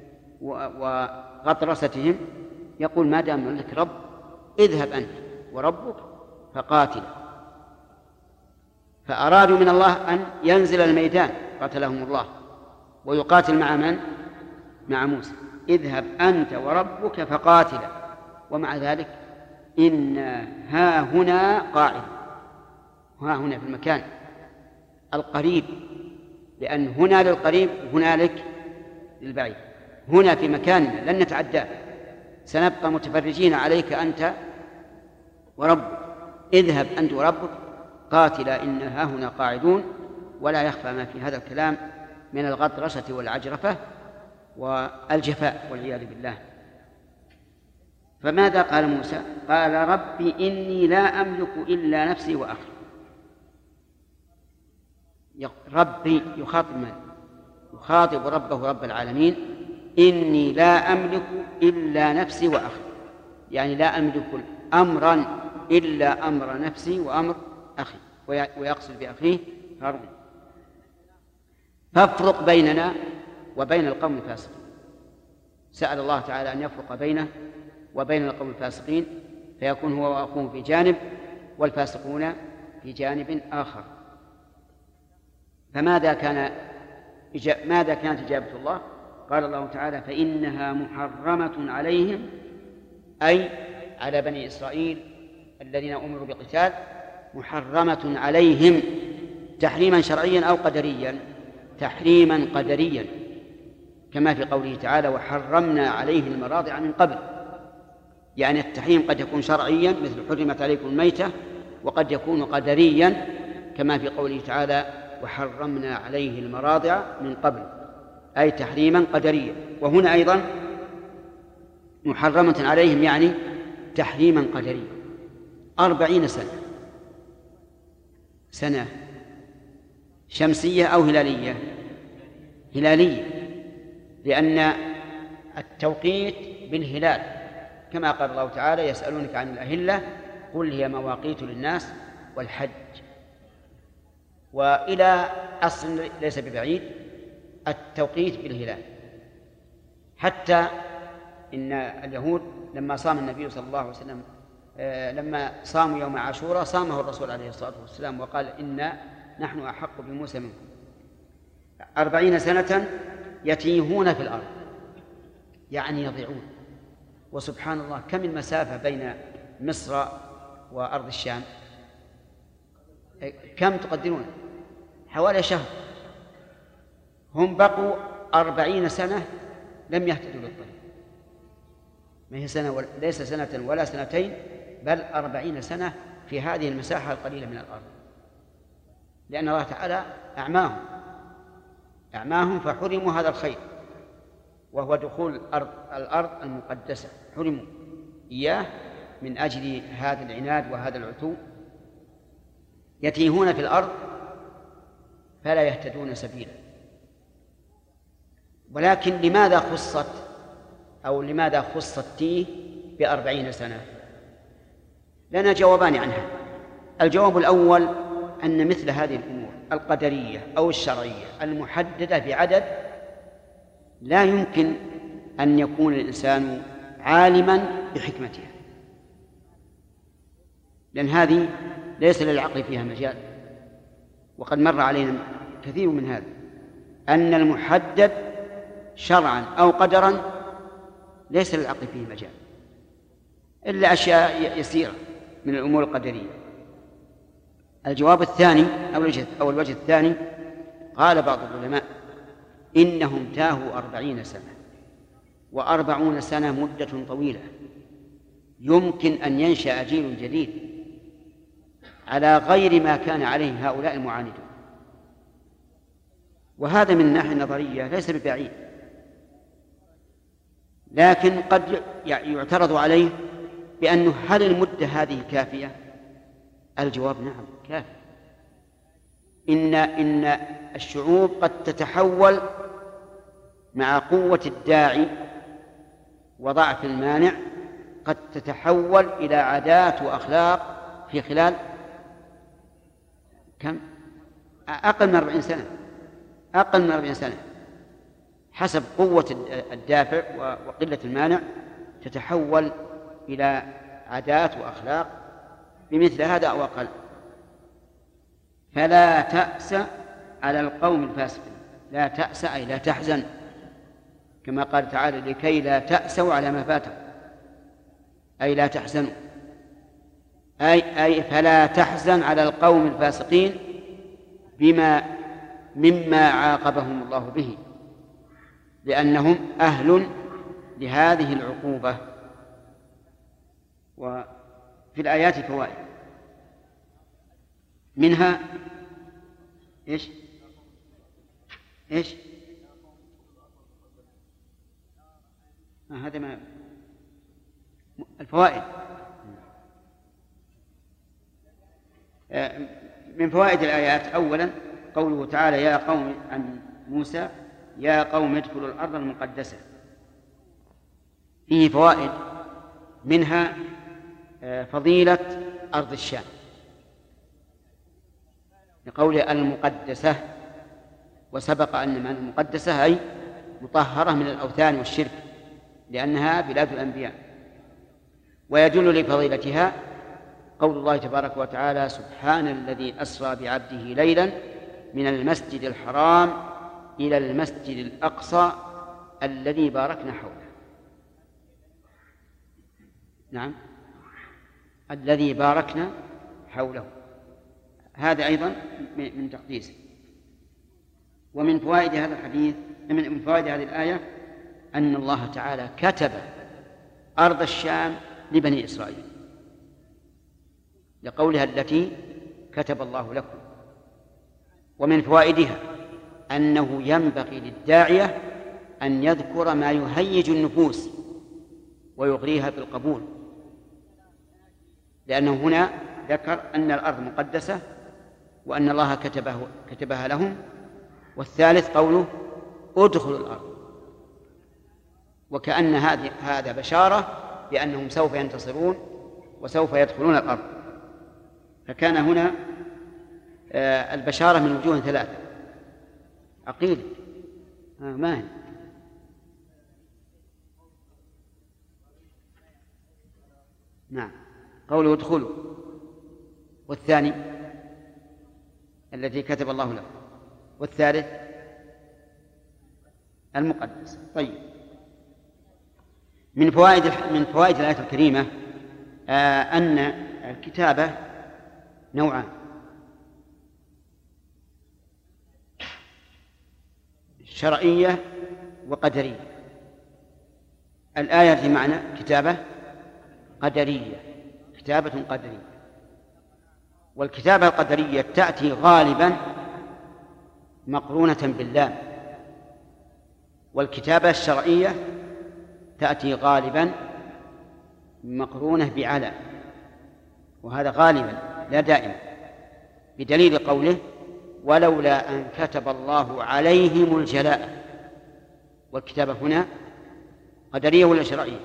وغطرستهم يقول ما دام لك رب اذهب أنت وربك فقاتل. فأرادوا من الله أن ينزل الميدان قاتلهم الله ويقاتل مع من؟ مع موسى. اذهب أنت وربك فقاتلا، ومع ذلك إن ها هنا قاعد، ها هنا في المكان القريب، لأن هنا للقريب هنالك للبعيد. هنا في مكاننا لن نتعداه، سنبقى متفرجين عليك أنت وربك. اذهب أنت وربك قاتلا إن ها هنا قاعدون. ولا يخفى ما في هذا الكلام من الغطرسة والعجرفة والجفاء والعياذ بالله. فماذا قال موسى؟ قال ربي إني لا أملك إلا نفسي وأخي. ربي يخاطب من؟ يخاطب ربه رب العالمين. إني لا أملك إلا نفسي وأخي، يعني لا أملك أمرا إلا أمر نفسي وأمر أخي، ويقصد بأخيه هارون. فافرق بيننا وبين القوم الفاسقين. سأل الله تعالى أن يفرق بينه وبين القوم الفاسقين، فيكون هو وأخوه في جانب والفاسقون في جانب آخر. فماذا كانت إجابة الله؟ قال الله تعالى فإنها محرمة عليهم، أي على بني إسرائيل الذين أمروا بقتال، محرمة عليهم تحريما شرعيا أو قدريا. تحريما قدريا، كما في قوله تعالى وحرمنا عليه المراضع من قبل. يعني التحريم قد يكون شرعيا مثل حرمت عليكم الميتة، وقد يكون قدريا كما في قوله تعالى وحرمنا عليه المراضع من قبل، أي تحريما قدريا. وهنا أيضا محرمة عليهم يعني تحريما قدريا. 40 سنة شمسية أو هلالية؟ هلالية، لأن التوقيت بالهلال، كما قال الله تعالى يسألونك عن الأهلة قل هي مواقيت للناس والحج. وإلى أصل ليس ببعيد التوقيت بالهلال، حتى إن اليهود لما صام النبي صلى الله عليه وسلم لما صاموا يوم عاشوراء صامه الرسول عليه الصلاة والسلام وقال إنا نحن أحق بموسى منكم. 40 سنة يتيهون في الأرض، يعني يضيعون. وسبحان الله كم المسافة بين مصر وأرض الشام؟ كم تقدرون؟ حوالي شهر. هم بقوا 40 سنة لم يهتدوا للطريق. ما هي سنة ليس سنة ولا سنتين، بل 40 سنة في هذه المساحة القليلة من الأرض، لأن الله تعالى أعماهم فحرموا هذا الخير، وهو دخول الأرض المقدسة، حرموا إياه من أجل هذا العناد وهذا العتو. يتيهون في الأرض فلا يهتدون سبيلا. ولكن لماذا خص التيه ب40 سنة؟ لنا جوابان عنها. الجواب الأول أن مثل هذه الأمور القدرية أو الشرعية المحددة بعدد لا يمكن أن يكون الإنسان عالما بحكمتها، لأن هذه ليس للعقل فيها مجال. وقد مر علينا كثير من هذا، أن المحدد شرعا أو قدرا ليس للعقل فيه مجال. إلا أشياء يسيرة من الأمور القدرية. الجواب الثاني أو الوجه الثاني، قال بعض العلماء إنهم تاهوا 40 سنة، و40 سنة مدة طويلة، يمكن أن ينشأ جيل جديد على غير ما كان عليه هؤلاء المعاندون، وهذا من الناحية النظرية ليس ببعيد، لكن قد يعترض عليه بأنه هل المدة هذه كافية؟ الجواب نعم كافية. إن الشعوب قد تتحول مع قوة الداعي وضعف المانع، قد تتحول إلى عادات وأخلاق في خلال كم؟ أقل من 40 سنة، أقل من 40 سنة، حسب قوة الدافع وقلة المانع تتحول إلى عادات وأخلاق بمثل هذا أو أقل. فلا تأس على القوم الفاسقين، لا تأس أي لا تحزن، كما قال تعالى لكي لا تأسوا على ما فاتكم، أي لا تحزنوا، أي فلا تحزن على القوم الفاسقين مما عاقبهم الله به، لأنهم أهل لهذه العقوبة. وفي الآيات فوائد، منها إيش؟ هذا ما الفوائد. من فوائد الآيات أولا قوله تعالى يا قوم عن موسى يا قوم ادخلوا الأرض المقدسة، فيه فوائد، منها فضيلة أرض الشام لقوله المقدسة، وسبق أن معنى المقدسة أي مطهرة من الأوثان والشرك لأنها بلاد الأنبياء. ويدل لفضيلتها قول الله تبارك وتعالى سبحان الذي أسرى بعبده ليلا من المسجد الحرام إلى المسجد الأقصى الذي باركنا حوله. نعم، الذي باركنا حوله، هذا أيضا من تقديسه. ومن فوائد هذا الحديث، من فوائد هذه الآية أن الله تعالى كتب أرض الشام لبني إسرائيل لقولها التي كتب الله لكم. ومن فوائدها أنه ينبغي للداعية أن يذكر ما يهيج النفوس ويغريها بالقبول، لأنه هنا ذكر أن الأرض مقدسة وأن الله كتبها لهم. والثالث قوله ادخلوا الأرض، وكأن هذا بشارة بأنهم سوف ينتصرون وسوف يدخلون الأرض. فكان هنا البشارة من وجوه ثلاثة. عقيل ما هي؟ نعم، قوله ادخلوا، والثاني التي كتب الله له، والثالث المقدس. طيب، من فوائد الآية الكريمة أن الكتابة نوعان: شرعية وقدرية. الآية في معنى كتابة قدرية، كتابة قدرية. والكتابة القدرية تأتي غالبا مقرونة باللام، والكتابة الشرعية تأتي غالبا مقرونة بعلى، وهذا غالبا لا دائما، بدليل قوله ولولا أن كتب الله عليهم الجلاء. والكتابة هنا قدرية ولا شرعية؟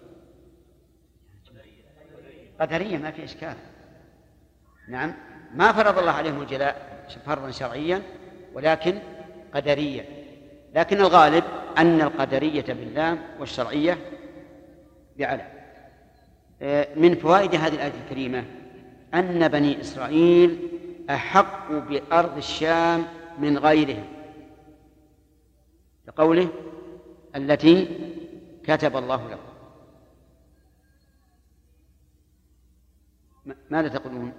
قدرية، ما في إشكال. نعم، ما فرض الله عليهم الجلاء فرضا شرعيا ولكن قدرية، لكن الغالب أن القدرية باللام والشرعية بعلى. من فوائد هذه الآية الكريمة أن بني إسرائيل أحق بأرض الشام من غيرهم، لقوله التي كتب الله لهم. ماذا تقولون؟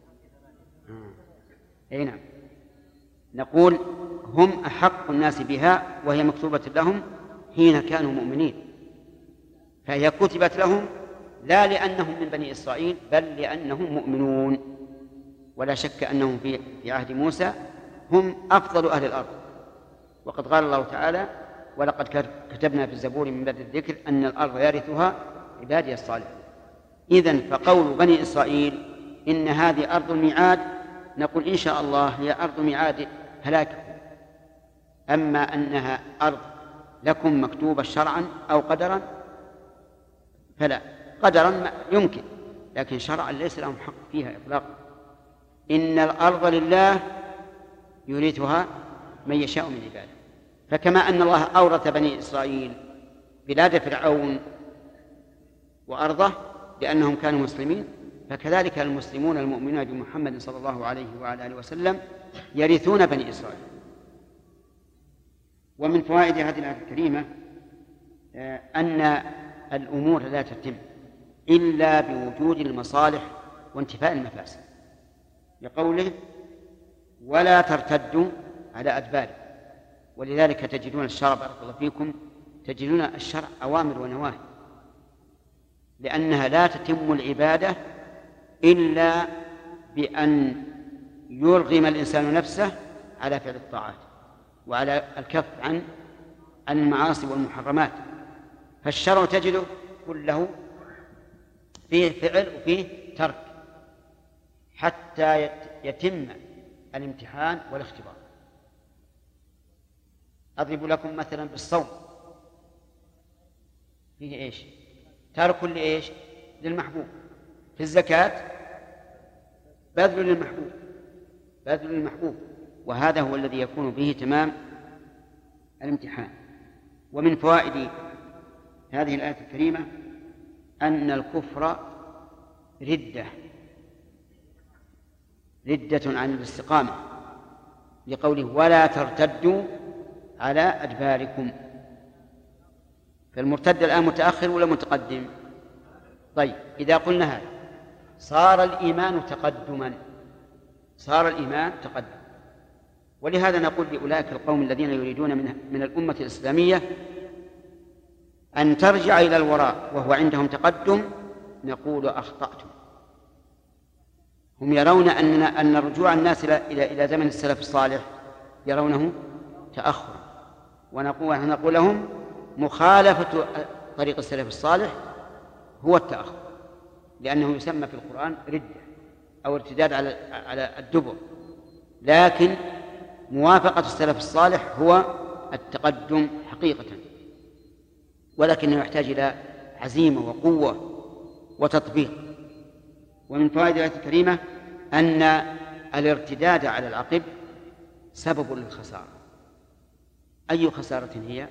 أي نعم، نقول هم أحق الناس بها وهي مكتوبة لهم حين كانوا مؤمنين، فهي كتبت لهم لا لأنهم من بني إسرائيل بل لأنهم مؤمنون. ولا شك أنهم في عهد موسى هم أفضل أهل الأرض، وقد قال الله تعالى ولقد كتبنا في الزبور من بعد الذكر أن الأرض يرثها عبادي الصالحون. إذن فقول بني إسرائيل إن هذه أرض الميعاد نقول إن شاء الله هي أرض ميعاد هلاككم، أما أنها أرض لكم مكتوبة شرعا أو قدرا فلا، قدرا يمكن لكن شرعا ليس لهم حق فيها إطلاقا. إن الأرض لله يورثها من يشاء من عباده. فكما أن الله أورث بني إسرائيل بلاد فرعون وأرضه لأنهم كانوا مسلمين، فكذلك المسلمون المؤمنون بمحمد صلى الله عليه وعلى آله وسلم يرثون بني إسرائيل. ومن فوائد هذه الآية الكريمة أن الأمور لا تتم إلا بوجود المصالح وانتفاء المفاسد، لقوله ولا ترتدوا على أدباركم. ولذلك تجدون الشرع بارك الله فيكم، تجدون الشرع أوامر ونواهي، لأنها لا تتم العبادة إلا بأن يرغم الإنسان نفسه على فعل الطاعات وعلى الكف عن المعاصي والمحرمات. فالشرع تجده كله فيه فعل وفيه ترك حتى يتم الامتحان والاختبار. أضرب لكم مثلا بالصوم، فيه إيش؟ ترك لإيش؟ للمحبوب. في الزكاة بذل للمحبوب، وهذا هو الذي يكون به تمام الامتحان. ومن فوائد هذه الآية الكريمة أن الكفر ردة عن الاستقامة، لقوله ولا ترتدوا على أدباركم. فالمرتد الآن متأخر ولا متقدم؟ طيب إذا قلنا هذا صار الإيمان تقدما، ولهذا نقول لأولئك القوم الذين يريدون من الأمة الإسلامية أن ترجع إلى الوراء وهو عندهم تقدم، نقول أخطأتم. هم يرون أن رجوع الناس إلى زمن السلف الصالح يرونه تأخر، ونقول لهم مخالفة طريق السلف الصالح هو التأخر، لأنه يسمى في القرآن ردة أو ارتداد على الدبر، لكن موافقة السلف الصالح هو التقدم حقيقة، ولكنه يحتاج إلى عزيمة وقوة وتطبيق. ومن فوائد الآية الكريمة أن الارتداد على العقب سبب للخسارة. أي خسارة هي؟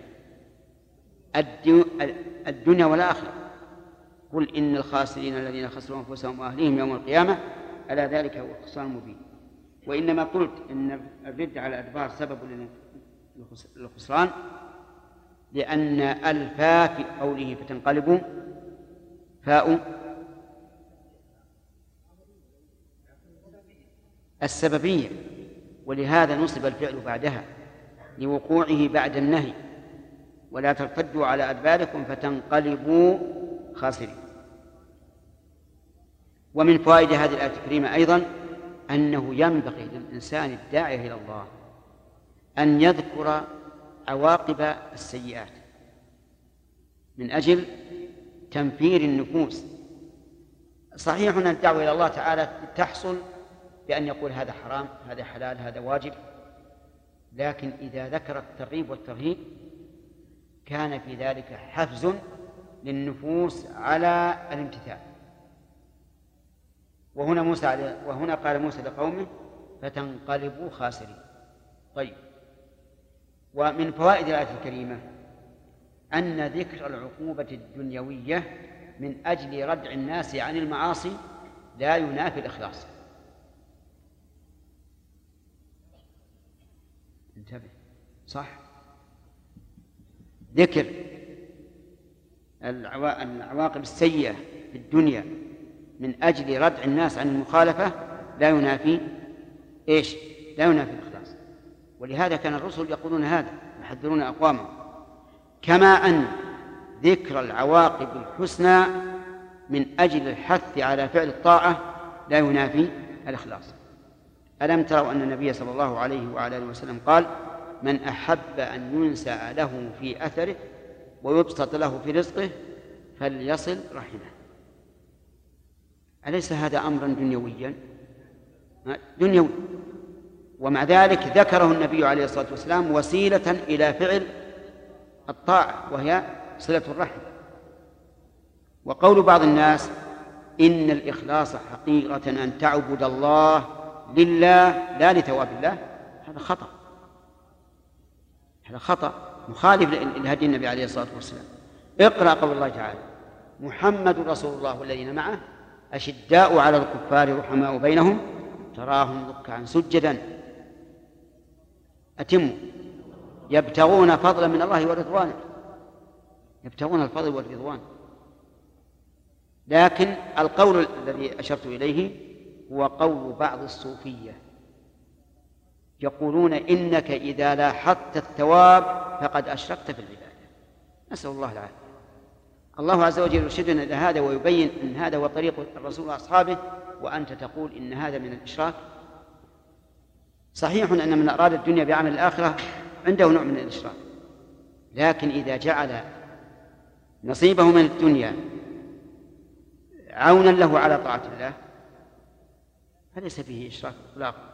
الدنيا والآخرة. قل إن الخاسرين الذين خسروا أنفسهم وأهليهم يوم القيامة ألا ذلك هو الخسران المبين. وإنما قلت إن الرد على الأدبار سبب للخسران لأن الفاء في قوله فتنقلبوا فاء السببية، ولهذا نصب الفعل بعدها لوقوعه بعد النهي ولا ترتدوا على أدباركم فتنقلبوا خاسرين. ومن فوائد هذه الآية الكريمة أيضا أنه ينبغي للإنسان الداعي إلى الله أن يذكر عواقب السيئات من أجل تنفير النفوس. صحيح أن الدعوة إلى الله تعالى تحصل بأن يقول هذا حرام هذا حلال هذا واجب، لكن إذا ذكر الترغيب والترهيب كان في ذلك حفز للنفوس على الامتثال. وهنا قال موسى لقومه فتنقلبوا خاسرين. طيب، ومن فوائد الآية الكريمة أن ذكر العقوبة الدنيوية من أجل ردع الناس عن المعاصي لا ينافي الإخلاص. انتبه، صح، ذكر العواقب السيئة في الدنيا من أجل ردع الناس عن المخالفة لا ينافي إيش؟ لا ينافي الإخلاص. ولهذا كان الرسل يقولون هذا، يحذرون أقوامهم. كما أن ذكر العواقب الحسنى من أجل الحث على فعل الطاعة لا ينافي الإخلاص. ألم تروا أن النبي صلى الله عليه وعلى آله وسلم قال: من أحب أن ينسأ له في أثره ويبسط له في رزقه فليصل رحمه. أليس هذا أمرا دنيويا؟ دنيوي. ومع ذلك ذكره النبي عليه الصلاة والسلام وسيلة إلى فعل الطاعة، وهي صلة الرحم. وقول بعض الناس إن الإخلاص حقيقة أن تعبد الله لله لا لثواب الله، هذا خطأ، هذا خطأ مخالف لهدي النبي عليه الصلاة والسلام. اقرأ قول الله تعالى: محمد رسول الله والذين معه أشداء على الكفار رحماء بينهم تراهم ركعا سجدا أتموا يبتغون فضلا من الله ورضوانه، يبتغون الفضل والرضوان. لكن القول الذي أشرت إليه هو قول بعض الصوفية، يقولون إنك إذا لاحظت الثواب فقد أشركت في العبادة. نسأل الله العافية. الله عز وجل يرشدنا إلى هذا ويبين أن هذا هو طريق الرسول وأصحابه، وأنت تقول إن هذا من الإشراك. صحيح أن من أراد الدنيا بعمل الآخرة عنده نوع من الإشراك، لكن إذا جعل نصيبه من الدنيا عونا له على طاعة الله فليس فيه إشراك إطلاقا.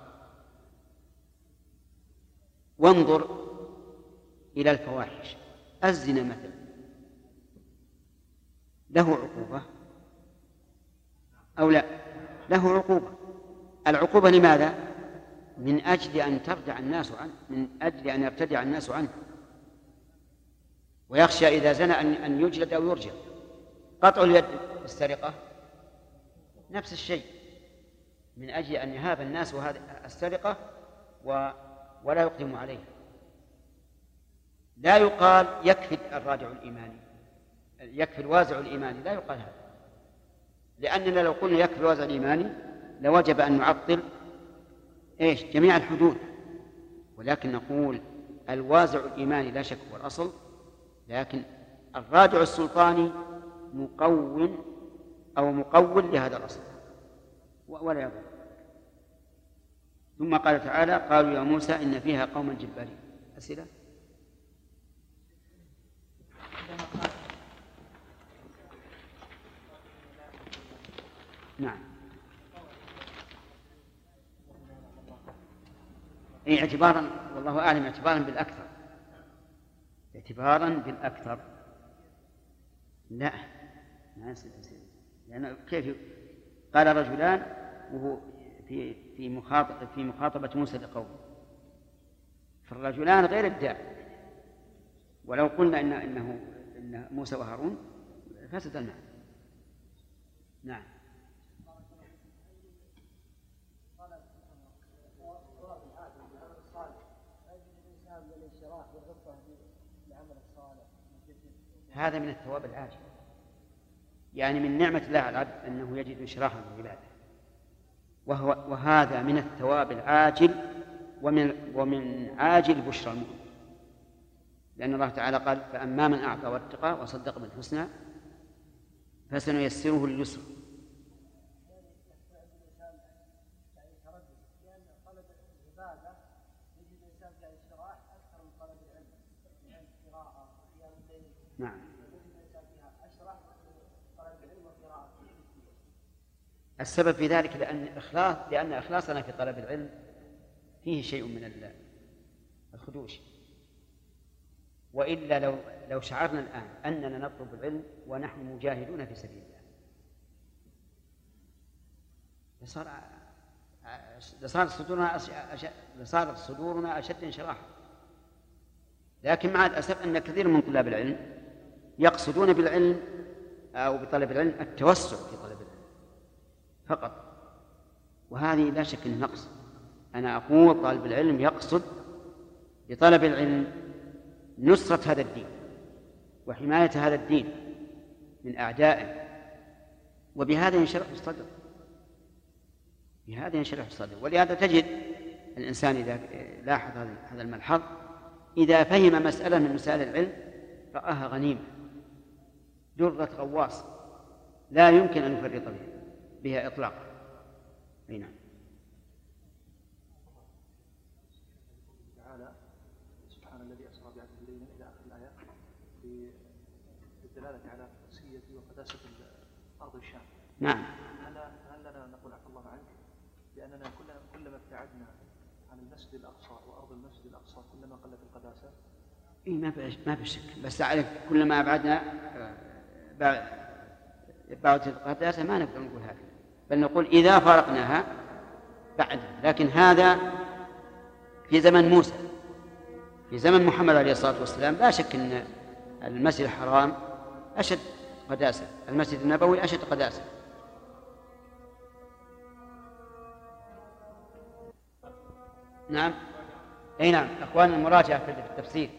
وانظر إلى الفواحش. الزنا مثلا له عقوبة أو لا؟ له عقوبة. العقوبة لماذا؟ من أجل أن ترجع الناس عنه، من أجل أن يرتدع الناس عنه، ويخشى إذا زنى أن يجلد أو يرجم. قطع اليد السرقة نفس الشيء، من أجل أن يهاب الناس هذه السرقة ولا يقدم عليها. لا يقال يكفي الراجع الإيماني، يكفي الوازع الإيماني، لا يقال هذا، لأننا لو قلنا يكفي الوازع الإيماني لوجب أن نعطل جميع الحدود. ولكن نقول الوازع الإيماني لا شك هو الأصل، لكن الراجع السلطاني مقوم أو مقول لهذا الأصل ولا يضر. ثم قال تعالى: قالوا يا موسى إن فيها قوما جبارين. أسئلة؟ نعم. اعتبارا، والله أعلم، اعتبارا بالأكثر، اعتبارا بالأكثر. لا ما يصير، لأن كيف قال رجلان وهو في مخاطبة موسى لقومه، فالرجلان غير الداعي. ولو قلنا إن موسى وهارون فسد المعنى. نعم. هذا من الثواب العاجل، يعني من نعمة الله على العبد أنه يجد انشراحا في العبادة، وهذا من الثواب العاجل ومن عاجل بشرى المؤمن، لأن الله تعالى قال: فأما من أعطى واتقى وصدق بالحسنى فسنيسره لليسرى. نعم. السبب في ذلك لأن إخلاصنا في طلب العلم فيه شيء من الخدوش، وإلا لو شعرنا الآن أننا نطلب العلم ونحن مجاهدون في سبيل الله لصارت صدورنا أشد انشراحا. لكن مع الأسف أن كثير من طلاب العلم يقصدون بالعلم أو بطلب العلم التوسع في طلب العلم فقط، وهذه لا شك أنه نقص. أنا أقول طالب العلم يقصد بطلب العلم نصرة هذا الدين وحماية هذا الدين من أعدائه وبهذا ينشرح الصدر، بهذا ينشرح الصدر. ولهذا تجد الإنسان إذا لاحظ هذا الملحظ إذا فهم مسألة من مسائل العلم رآها غنيمة، درة غواص لا يمكن أن يفرط بها إطلاقا. نعم. تعالى سبحان الذي أسرى بعبده ليلا إلى آخر الآية بالدلالة على قدسية وقداسة أرض الشام. نعم. هل لنا نقول عفى الله عنك بأننا كلما ابتعدنا عن المسجد الأقصى وأرض المسجد الأقصى كلما قلت القداسة؟ ما في شك، بس أعرف كلما أبعدنا بعد القداسة ما نقدر نقول هذا، بل نقول إذا فارقناها بعد. لكن هذا في زمن موسى، في زمن محمد عليه الصلاة والسلام لا شك أن المسجد الحرام أشد قداسة، المسجد النبوي أشد قداسة. نعم. أي نعم أخوان، المراجعة في التفسير.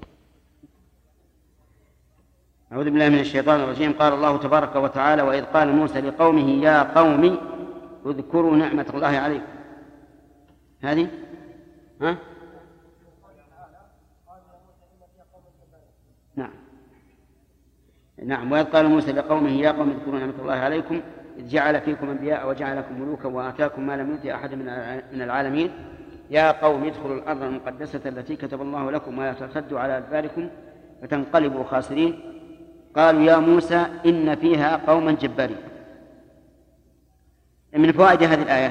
أعوذ بالله من الشيطان الرجيم. قال الله تبارك وتعالى: وإذ قال موسى لقومه يا قوم اذكروا نعمة الله عليكم. هذه نعم. وإذ قال موسى لقومه يا قوم اذكروا نعمة الله عليكم إذ جعل فيكم أنبياء وجعلكم ملوكا وآتاكم ما لم يؤت أحدا من العالمين يا قوم ادخلوا الأرض المقدسة التي كتب الله لكم ولا ترتدوا على أدباركم فتنقلبوا خاسرين. قالوا يا موسى إن فيها قوما جبارين. من فوائد هذه الآية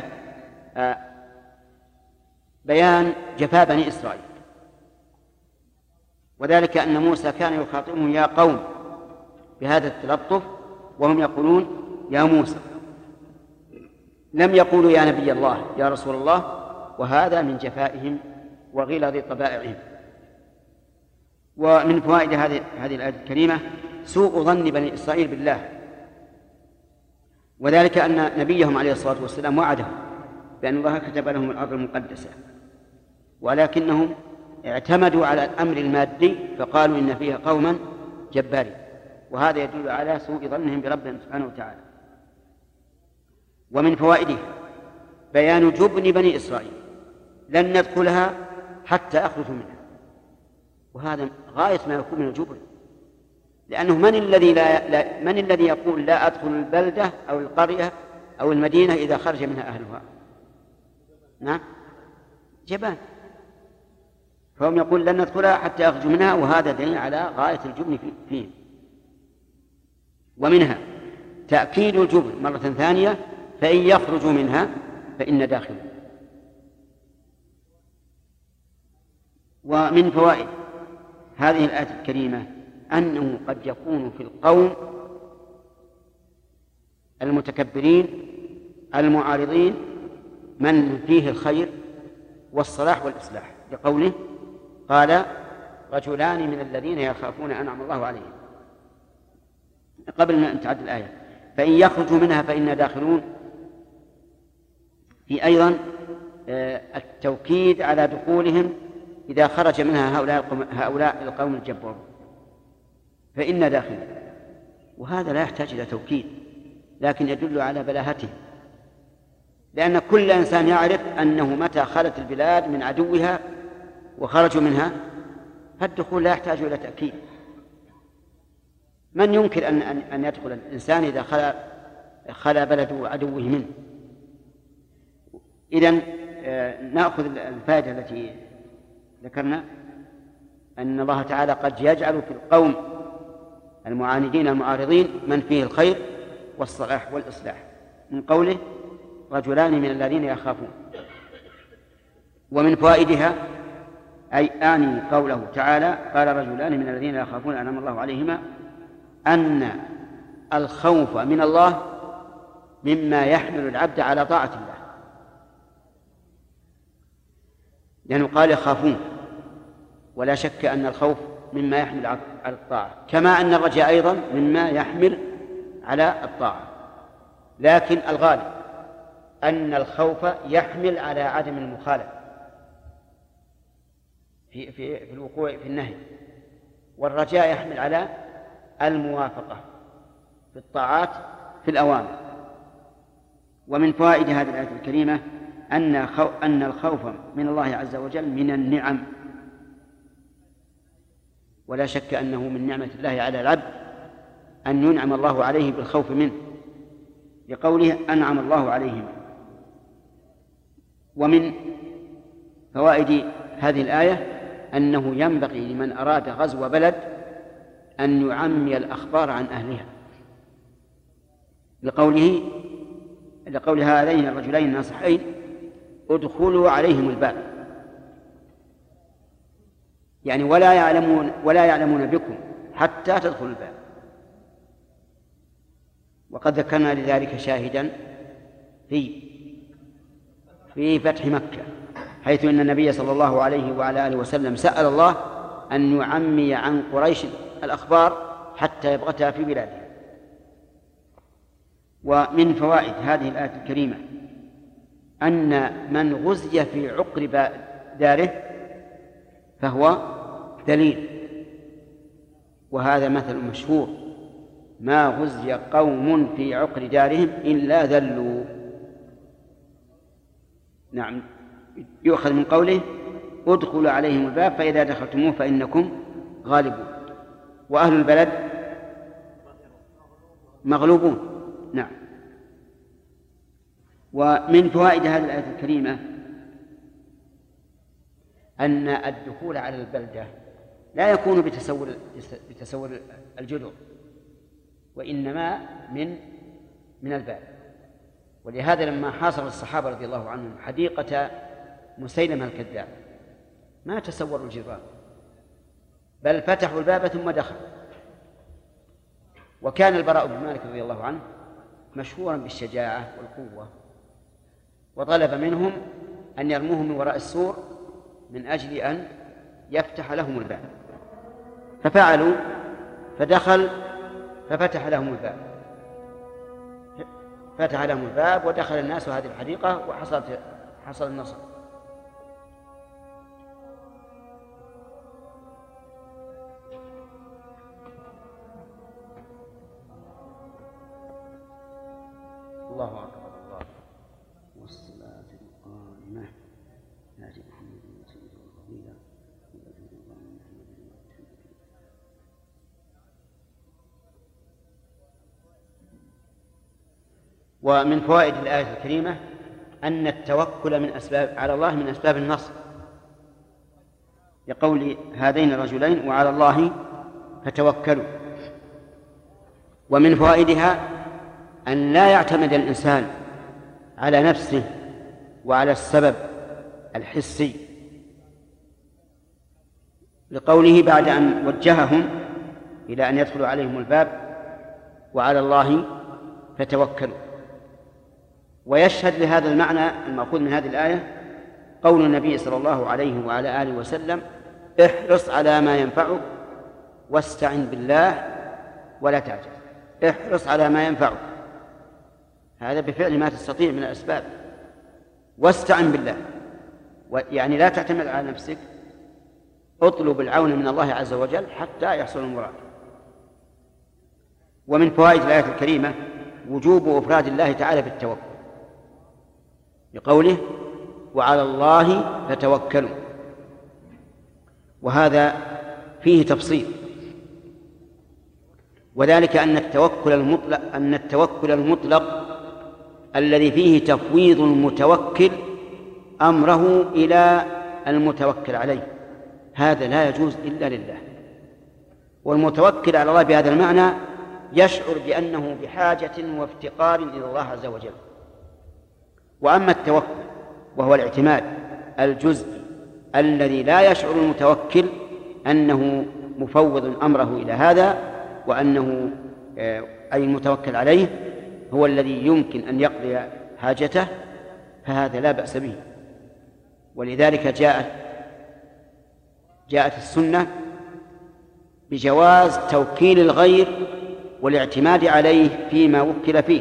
بيان جفاء بني إسرائيل، وذلك أن موسى كان يخاطبهم يا قوم بهذا التلطف وهم يقولون يا موسى، لم يقولوا يا نبي الله يا رسول الله، وهذا من جفائهم وغلظ طبائعهم. ومن فوائد هذه الآية الكريمة سوء ظن بني إسرائيل بالله، وذلك أن نبيهم عليه الصلاة والسلام وعدهم بأن الله كتب لهم الأرض المقدسة، ولكنهم اعتمدوا على الأمر المادي فقالوا إن فيها قوما جبارين، وهذا يدل على سوء ظنهم بربهم سبحانه وتعالى. ومن فوائده بيان جبن بني إسرائيل، لن ندخلها حتى أخرجوا منها، وهذا غاية ما يكون من الجبن، لأنه من الذي يقول لا أدخل البلدة أو القرية أو المدينة إذا خرج منها أهلها؟ نعم، جبان. فهم يقول لن ندخلها حتى أخرجوا منها، وهذا دليل على غاية الجبن فيه. ومنها تأكيد الجبن مرة ثانية: فإن يخرجوا منها فإن داخل. ومن فوائد هذه الآية الكريمة أنه قد يكون في القوم المتكبرين المعارضين من فيه الخير والصلاح والإصلاح، لقوله قال رجلان من الذين يخافون أنعم الله عليهم. قبل أن تعد الآية فإن يخرجوا منها فإن داخلون، في أيضا التوكيد على دخولهم إذا خرج منها هؤلاء القوم الجبارون، فإن داخلون، وهذا لا يحتاج إلى توكيد لكن يدل على بلاهته، لأن كل إنسان يعرف أنه متى خلت البلاد من عدوها وخرجوا منها فالدخول لا يحتاج إلى تأكيد. من ينكر أن يدخل الإنسان إذا خلا بلده عدوه منه؟ إذن نأخذ الفائدة التي ذكرنا أن الله تعالى قد يجعل في القوم المعاندين المعارضين من فيه الخير والصلاح والإصلاح، من قوله رجلان من الذين يخافون. ومن فوائدها أي أعني قوله تعالى قال رجلان من الذين يخافون أنعم الله عليهما، أن الخوف من الله مما يحمل العبد على طاعة الله، لأنه قال يخافون، ولا شك أن الخوف مما يحمل على الطاعة، كما أن الرجاء أيضا مما يحمل على الطاعة، لكن الغالب أن الخوف يحمل على عدم المخالفة في الوقوع في النهي، والرجاء يحمل على الموافقة في الطاعات في الأوامر. ومن فوائد هذه الآية الكريمة أن الخوف من الله عز وجل من النعم، ولا شك أنه من نعمة الله على العبد أن ينعم الله عليه بالخوف منه، لقوله أنعم الله عليهم. ومن فوائد هذه الآية أنه ينبغي لمن أراد غزو بلد أن يعمي الأخبار عن أهلها، لقول هذين الرجلين الناصحين ادخلوا عليهم الباب، يعني ولا يعلمون بكم حتى تدخلوا الباب. وقد ذكرنا لذلك شاهدا في فتح مكة، حيث أن النبي صلى الله عليه وعلى آله وسلم سأل الله أن يعمي عن قريش الأخبار حتى يبغتها في بلادها. ومن فوائد هذه الآية الكريمة أن من غزي في عقر داره فهو ذليل، وهذا مثل مشهور: ما غزي قوم في عقر دارهم إلا ذلوا. نعم، يؤخذ من قوله ادخلوا عليهم الباب فإذا دخلتموه فإنكم غالبون، وأهل البلد مغلوبون. نعم. ومن فوائد هذه الآية الكريمة أن الدخول على البلدة لا يكون بتسور الجدر، وإنما من الباب. ولهذا لما حاصر الصحابة رضي الله عنهم حديقة مسيلمة الكذاب ما تسوروا الجدران، بل فتحوا الباب ثم دخلوا. وكان البراء بن مالك رضي الله عنه مشهورا بالشجاعة والقوة، وطلب منهم أن يرموهم من وراء السور من أجل أن يفتح لهم الباب، ففعلوا، فدخل ففتح لهم الباب، فتح لهم الباب ودخل الناس هذه الحديقة وحصل النصر. الله أكبر، الله والصلاة القائمة آت محمد وسلم الفضيلة. ومن فوائد الآية الكريمة أن التوكل من أسباب على الله من أسباب النصر، لقول هذين الرجلين وعلى الله فتوكلوا. ومن فوائدها أن لا يعتمد الإنسان على نفسه وعلى السبب الحسي، لقوله بعد أن وجههم إلى أن يدخلوا عليهم الباب وعلى الله فتوكلوا. ويشهد لهذا المعنى المأخوذ من هذه الآية قول النبي صلى الله عليه وعلى آله وسلم: احرص على ما ينفعك واستعن بالله ولا تعجز. احرص على ما ينفعك، هذا بفعل ما تستطيع من الأسباب، واستعن بالله، يعني لا تعتمد على نفسك، اطلب العون من الله عز وجل حتى يحصل المراد. ومن فوائد الآية الكريمة وجوب إفراد الله تعالى بالتوكل، بقوله وعلى الله فتوكلوا، وهذا فيه تفصيل، وذلك أن التوكل المطلق الذي فيه تفويض المتوكل أمره إلى المتوكل عليه هذا لا يجوز إلا لله. والمتوكل على الله بهذا المعنى يشعر بأنه بحاجة وافتقار إلى الله عز وجل. وأما التوكل وهو الاعتماد الجزئي الذي لا يشعر المتوكل أنه مفوض أمره إلى هذا، وأنه أي المتوكل عليه هو الذي يمكن أن يقضي حاجته، فهذا لا بأس به. ولذلك جاءت السنة بجواز توكيل الغير والاعتماد عليه فيما وكل فيه.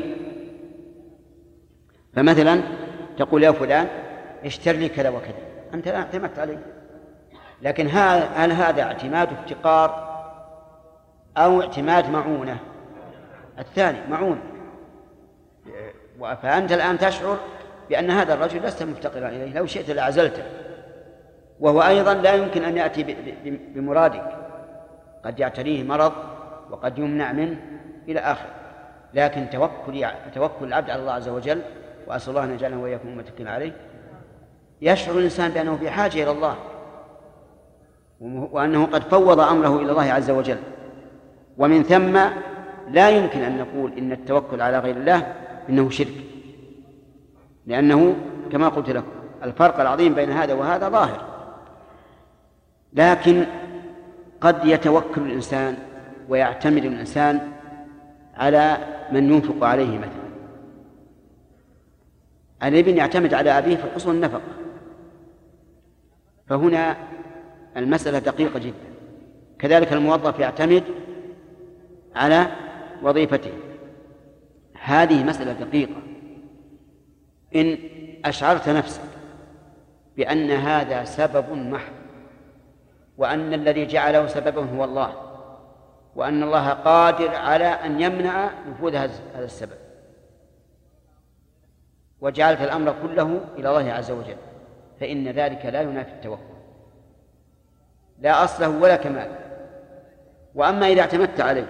فمثلا تقول يا فلان اشتر لي كذا وكذا، أنت لا اعتمدت عليه، لكن هل هذا اعتماد افتقار أو اعتماد معونة؟ الثاني معونة، فأنت الآن تشعر بأن هذا الرجل لست مفتقرا إليه، لو شئت لعزلته، وهو أيضا لا يمكن أن يأتي بمرادك، قد يعتريه مرض وقد يمنع منه إلى آخر. لكن توكل العبد على الله عز وجل، وأسأل الله أن يجعلنا وإياكم متكلين عليه، يشعر الإنسان بأنه في حاجة إلى الله، وأنه قد فوض أمره إلى الله عز وجل. ومن ثم لا يمكن أن نقول إن التوكل على غير الله إنه شرك، لأنه كما قلت لكم الفرق العظيم بين هذا وهذا ظاهر. لكن قد يتوكل الإنسان ويعتمد الإنسان على من ينفق عليه مثلا. الابن يعتمد على أبيه في حصول النفقة، فهنا المسألة دقيقة جدا. كذلك الموظف يعتمد على وظيفته، هذه مسألة دقيقة. إن أشعرت نفسك بأن هذا سبب محض، وأن الذي جعله سببا هو الله، وأن الله قادر على أن يمنع نفوذ هذا السبب، وجعلت الأمر كله إلى الله عز وجل، فإن ذلك لا ينافي التوكل، لا أصله ولا كمال. وأما إذا اعتمدت عليه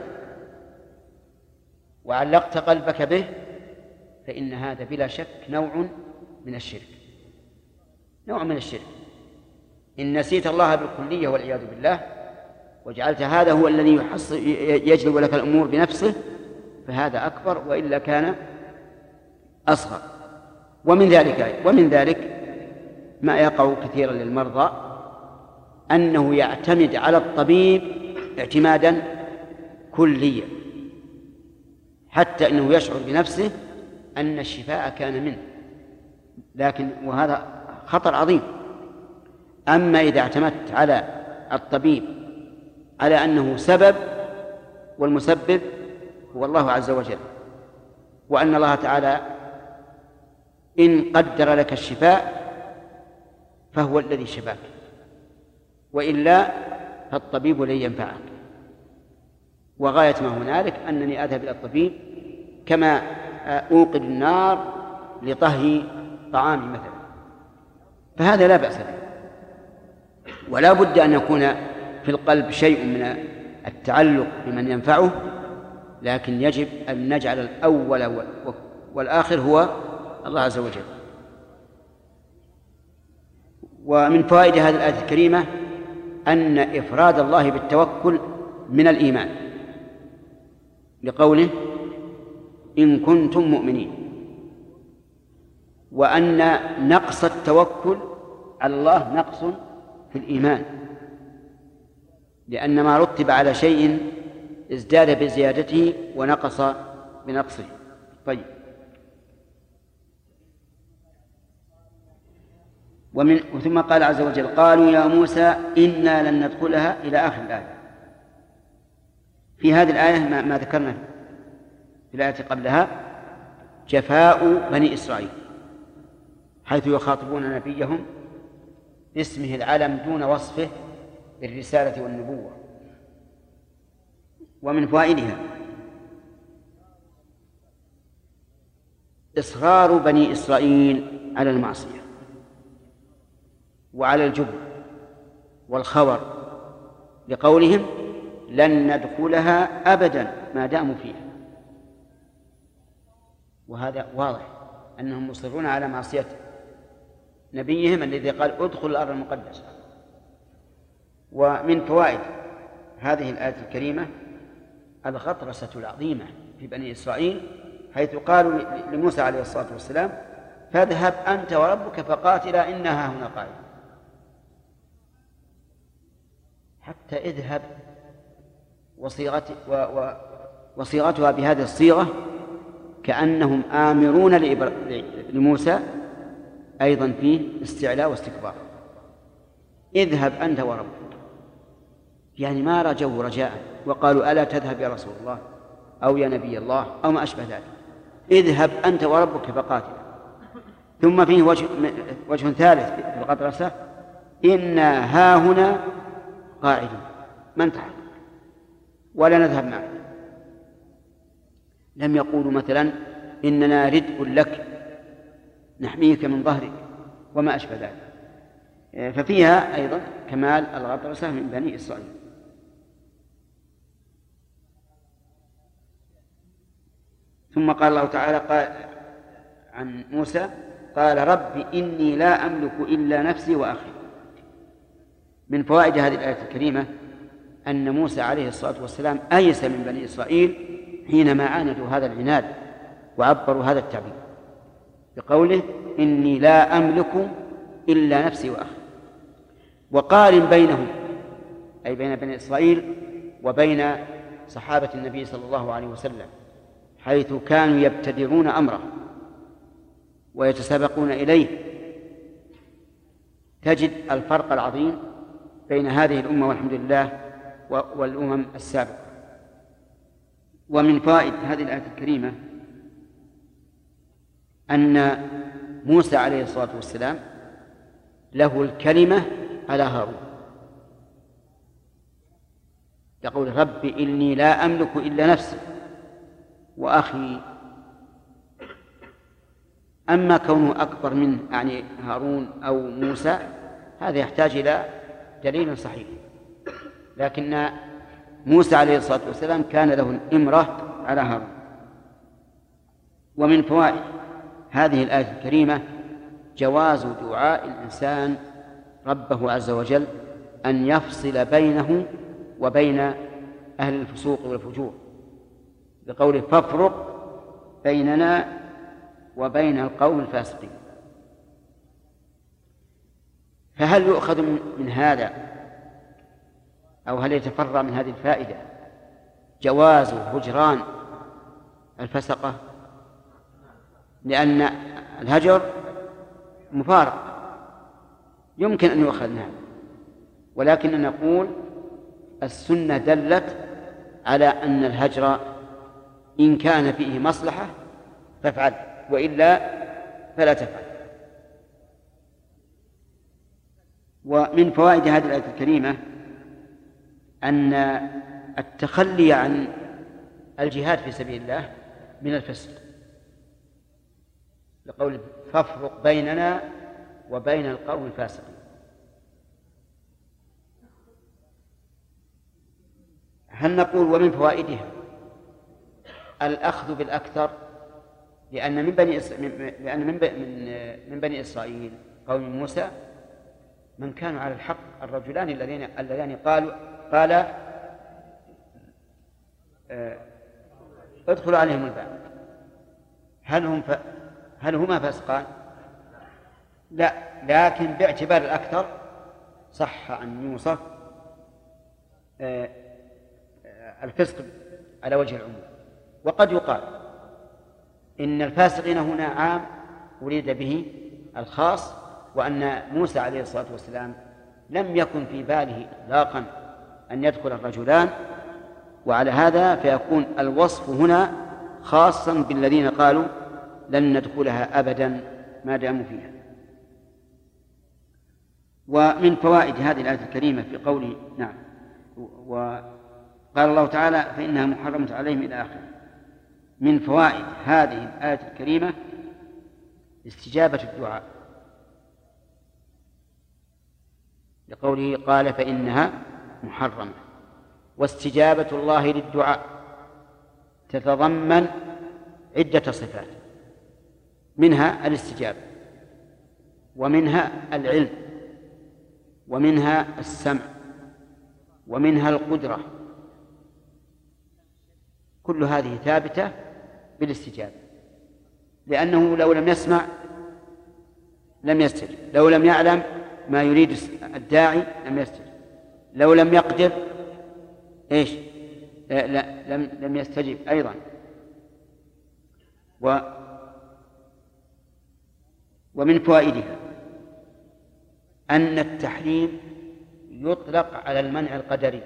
وعلقت قلبك به فإن هذا بلا شك نوع من الشرك، نوع من الشرك. إن نسيت الله بالكلية والعياذ بالله وجعلت هذا هو الذي يجلب لك الأمور بنفسه، فهذا أكبر، وإلا كان أصغر. ومن ذلك ما يقع كثيرا للمرضى أنه يعتمد على الطبيب اعتمادا كليا، حتى أنه يشعر بنفسه أن الشفاء كان منه، وهذا خطر عظيم. أما إذا اعتمدت على الطبيب على أنه سبب والمسبب هو الله عز وجل، وأن الله تعالى إن قدر لك الشفاء فهو الذي شفاك، وإلا فالطبيب لن ينفعك. وغاية ما هنالك أنني أذهب إلى الطبيب كما أوقد النار لطهي طعامي مثلا، فهذا لا بأس به. ولا بد أن يكون في القلب شيء من التعلق بمن ينفعه، لكن يجب أن نجعل الأول والآخر هو الله عز وجل. ومن فوائد هذه الآية الكريمة أن إفراد الله بالتوكل من الإيمان، لقوله إن كنتم مؤمنين، وأن نقص التوكل على الله نقص في الإيمان، لأن ما رتب على شيء ازداد بزيادته ونقص بنقصه. طيب، ثم قال عز وجل قالوا يا موسى إنا لن ندخلها إلى آخر الآية. في هذه الآية ما ذكرنا في الآية قبلها جفاء بني إسرائيل، حيث يخاطبون نبيهم باسمه العلم دون وصفه بالرسالة والنبوة. ومن فوائدها إصرار بني إسرائيل على المعصية وعلى الجبن والخور، لقولهم لن ندخلها أبدا ما داموا فيها. وهذا واضح أنهم مصرون على معصية نبيهم الذي قال ادخل الأرض المقدسة. ومن فوائد هذه الآية الكريمة الغطرسة العظيمة في بني إسرائيل، حيث قالوا لموسى عليه الصلاة والسلام فاذهب أنت وربك فقاتلا إنها هنا قائمة. حتى اذهب وصيغتها بهذه الصيغة كأنهم آمرون لموسى أيضا فيه استعلاء واستكبار. اذهب أنت وربك، يعني ما رجوا رجاء وقالوا ألا تذهب يا رسول الله أو يا نبي الله أو ما أشبه ذلك، اذهب أنت وربك فقاتل. ثم فيه وجه ثالث في الغطرسة إنا هاهنا قاعدون ما نتحرك ولا نذهب معك. لم يقولوا مثلا إننا ردء لك نحميك من ظهرك وما أشبه ذلك. ففيها أيضا كمال الغطرسة من بني إسرائيل. ثم قال الله تعالى قال عن موسى قال رب إني لا أملك إلا نفسي وأخي. من فوائد هذه الآية الكريمة أن موسى عليه الصلاة والسلام أيس من بني إسرائيل حينما عاندوا هذا العناد وعبروا هذا التعبير بقوله إني لا أملك إلا نفسي وأخي. وقارن بينهم أي بين بني إسرائيل وبين صحابة النبي صلى الله عليه وسلم حيث كانوا يبتدرون أمره ويتسابقون إليه، تجد الفرق العظيم بين هذه الأمة والحمد لله والأمم السابقة. ومن فوائد هذه الآية الكريمة أن موسى عليه الصلاة والسلام له الكلمة على هارون، يقول رب إني لا أملك إلا نفسي وأخي. أما كونه أكبر منه يعني هارون أو موسى هذا يحتاج إلى دليل صحيح، لكن موسى عليه الصلاة والسلام كان له الإمرة على هارون. ومن فوائد هذه الآية الكريمة جواز دعاء الإنسان ربه عز وجل أن يفصل بينه وبين أهل الفسوق والفجور بقوله فافرق بيننا وبين القوم الفاسقين. فهل يؤخذ من هذا أو هل يتفرع من هذه الفائدة جواز هجران الفسقة؟ لأن الهجر مفارق يمكن أن يؤخذ منها، ولكن نقول السنة دلت على أن الهجر إن كان فيه مصلحة فافعل وإلا فلا تفعل. ومن فوائد هذه الآية الكريمة أن التخلي عن الجهاد في سبيل الله من الفسق لقول فافرق بيننا وبين القوم الفاسقين. هل نقول ومن فوائدها الأخذ بالأكثر؟ لأن من بني إسرائيل قوم موسى من كانوا على الحق الرجلان اللذان قال ادخلوا عليهم الباب. هل هما فاسقان؟ لا، لكن باعتبار الأكثر صح أن يوصف الفسق على وجه العموم. وقد يقال إن الفاسقين هنا عام أريد به الخاص، وأن موسى عليه الصلاة والسلام لم يكن في باله إطلاقا أن يدخل الرجلان، وعلى هذا فيكون الوصف هنا خاصا بالذين قالوا لن ندخلها أبدا ما داموا فيها. ومن فوائد هذه الآية الكريمة في قوله نعم وقال الله تعالى فإنها محرمة عليهم إلى آخره. من فوائد هذه الآية الكريمة استجابة الدعاء لقوله قال فإنها محرمة. واستجابة الله للدعاء تتضمن عدة صفات، منها الاستجابة ومنها العلم ومنها السمع ومنها القدرة، كل هذه ثابتة بالاستجابة، لأنه لو لم يسمع لم يستجب، لو لم يعلم ما يريد الداعي لم يستجب، لو لم يقدر لم يستجب أيضا. ومن فوائدها أن التحريم يطلق على المنع القدري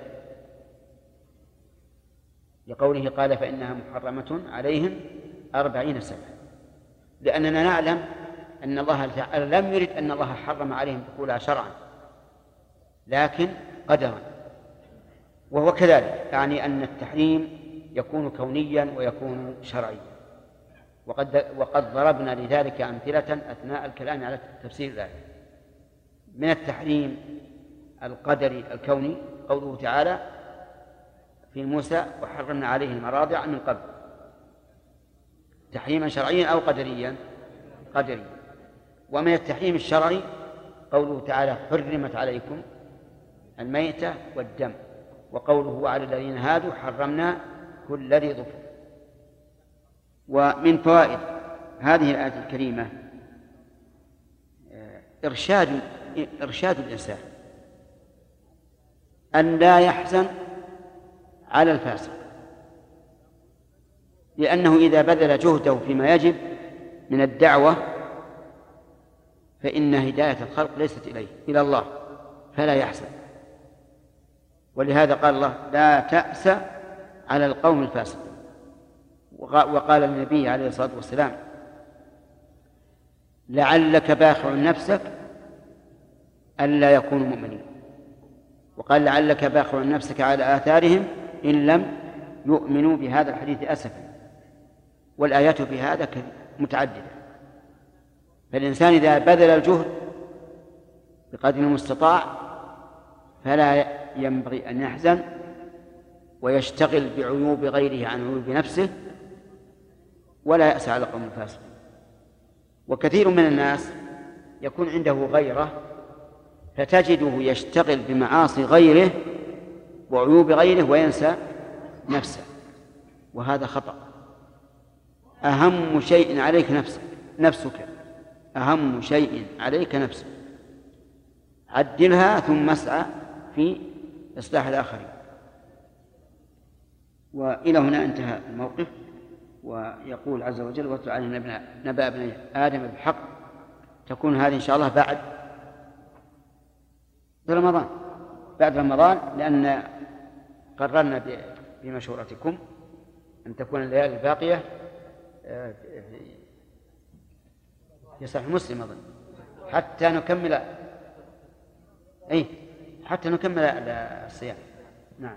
لقوله قال فإنها محرمة عليهم 40 سنة، لأننا نعلم أن الله تعالى لم يرد أن الله حرم عليهم دخولها شرعا لكن قدرا، وهو كذلك، يعني أن التحريم يكون كونيا ويكون شرعيا. وقد ضربنا لذلك أمثلة أثناء الكلام على تفسير الآية. من التحريم القدري الكوني قوله تعالى في موسى وحرمنا عليه المراضع من قبل، تحريما شرعيا أو قدريا؟ قدريا. ومن التحريم الشرعي قوله تعالى حرمت عليكم الميتة والدم، وقوله وعلى الذين هادوا حرمنا كل ذي ظفر. ومن فوائد هذه الآية الكريمة إرشاد الإنسان أن لا يحزن على الفاسق، لأنه إذا بذل جهده فيما يجب من الدعوة فإن هداية الخلق ليست إليه، إلى الله، فلا يحزن. ولهذا قال الله لا تأس على القوم الفاسقين. وقال النبي عليه الصلاة والسلام لعلك باخع نفسك ألا يكونوا مؤمنين، وقال لعلك باخع نفسك على آثارهم إن لم يؤمنوا بهذا الحديث أسفا. والآيات في هذا متعددة. فالإنسان إذا بذل الجهد بقدر المستطاع فلا ينبغي أن يحزن ويشتغل بعيوب غيره عن عيوب نفسه، ولا يأس على قوم الفاسقين. وكثير من الناس يكون عنده غيرة فتجده يشتغل بمعاصي غيره وعيوب غيره وينسى نفسه، وهذا خطأ. أهم شيء عليك نفسك، أهم شيء عليك نفسك، عدلها ثم اسعى في إصلاح الآخرين. وإلى هنا انتهى الموقف. ويقول عز وجل واتل عليهم نبأ ابني آدم بالحق. تكون هذه إن شاء الله بعد رمضان، لأن قررنا بمشورتكم أن تكون الليالي الباقية في صحيح مسلم أظن حتى نكمل الصيام. نعم.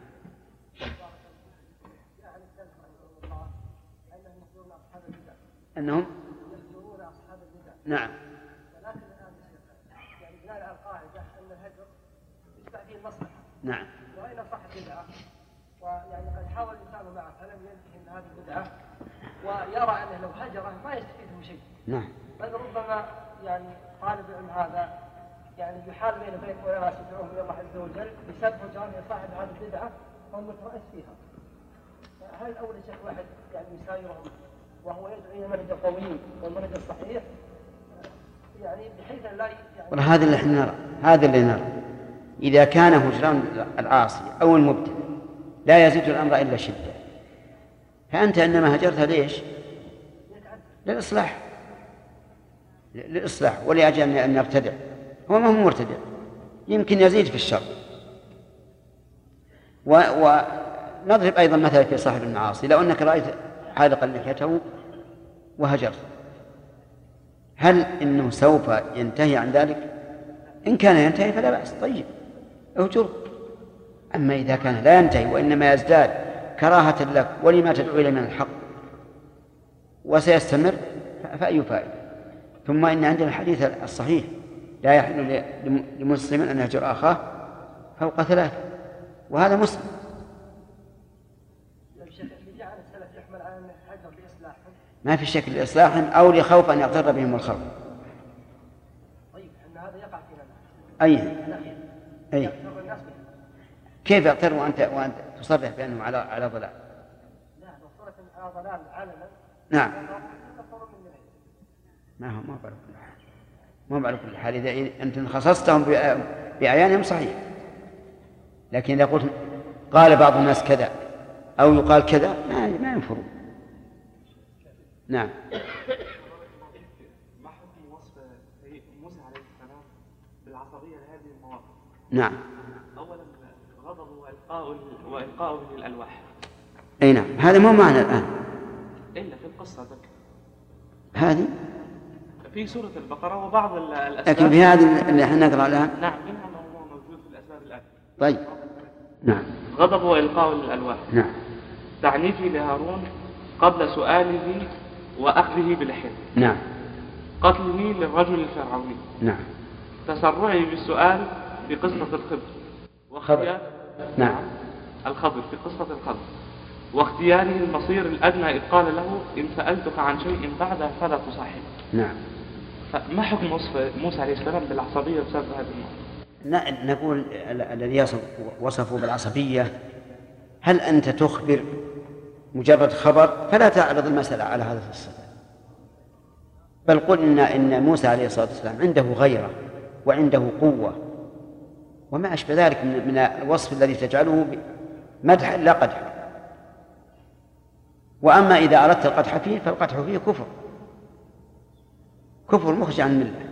أنهم نعم. ولكن الآن يعني بناء على القاعدة أن الهجر يتبع فيه المصلحة. نعم. وإن صحت بدعة ويعني قد حاول الإنسان معه فلم ينتهي من هذه البدعة ويرى أنه لو هجره ما يستفيد منه شيء. نعم. بل ربما يعني طالب العلم هذا يعني يحال بين وناس يدعوهم إلى الله عز وجل بسبب هجران صاحب هذه البدعة وهو مترأس فيها. هل أول شيء واحد يعني يسايرهم وهو يدعو إلى المنهج القويم والمنهج الصحيح يعني بحيث لا يعني هذا اللي احنا نرى، هذا اللي نرى. إذا كان هجران العاصي أو المبتدع لا يزيد الأمر إلا شدة، فأنت إنما هجرتها ليش؟ للإصلاح ولأجل أن يرتدع. هو ما هو مرتدع، يمكن يزيد في الشر. ونضرب أيضا مثلا في صاحب المعاصي. لو أنك رأيت حالقا لحيته وهجرت، هل إنه سوف ينتهي عن ذلك؟ إن كان ينتهي فلا بأس، طيب اهجره. أما إذا كان لا ينتهي وإنما يزداد كراهة لك ولما تدعو إليه من الحق وسيستمر، فأي فائدة؟ ثم إن عندنا الحديث الصحيح لا يحل لمسلم أن يهجر أخاه فوق 3، وهذا مسلم. ما في شكل لإصلاحهم أو لخوف أن يغتر بهم الخلق. طيب أن هذا يقع فينا. أي كيف يغتر وأنت تصرح بأنهم على ضلال؟ لا، صورة على ضلال علنا. نعم. ما هو على كل حال. إذا أنت خصصتهم بأعيانهم صحيح، لكن إذا قلت قال بعض الناس كذا أو يقال كذا ما ينفرون. نعم. ما حكم وصف موسى عليه السلام بالعصبية لهذه المواقف؟ نعم. أولا غضب وإلقاؤه للألواح. أي نعم، هذا مو معنى الآن إلا في القصة ذكر هذه في سورة البقرة وبعض الأسباب، لكن في هذه اللي احنا نقرأ الآن نعم منها ما هو موجود في الأسباب الآن. طيب. نعم. غضب وإلقاؤه للألواح. نعم. تعنيفي لهارون قبل سؤاله وأخذه بلحيته. نعم. قتله للرجل الفرعوني. نعم. تسرعه بالسؤال في قصة الخضر. نعم. الخضر في قصة الخضر، واختياره المصير الأدنى إذ قال له إن سألتك عن شيء بعده فلا تصاحب. نعم. فما حكم وصف موسى عليه السلام بالعصبية بسبب هذا الموضوع؟ نقول الذي وصفه بالعصبية، هل أنت تخبر مجرد خبر فلا تعرض المسألة على هذا الصفة، بل قل إن موسى عليه الصلاة والسلام عنده غيرة وعنده قوة وما أشبه ذلك من الوصف الذي تجعله مدحا لا قدحا. وأما إذا أردت القدح فيه فالقدح فيه كفر مخرج عن الملة.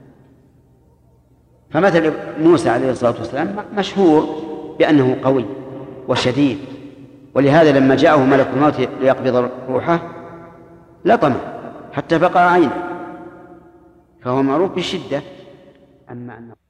فمثل موسى عليه الصلاة والسلام مشهور بأنه قوي وشديد، ولهذا لما جاءه ملك الموت ليقبض روحه لطمه حتى فقع عينه، فهو معروف بالشدة. أما أنه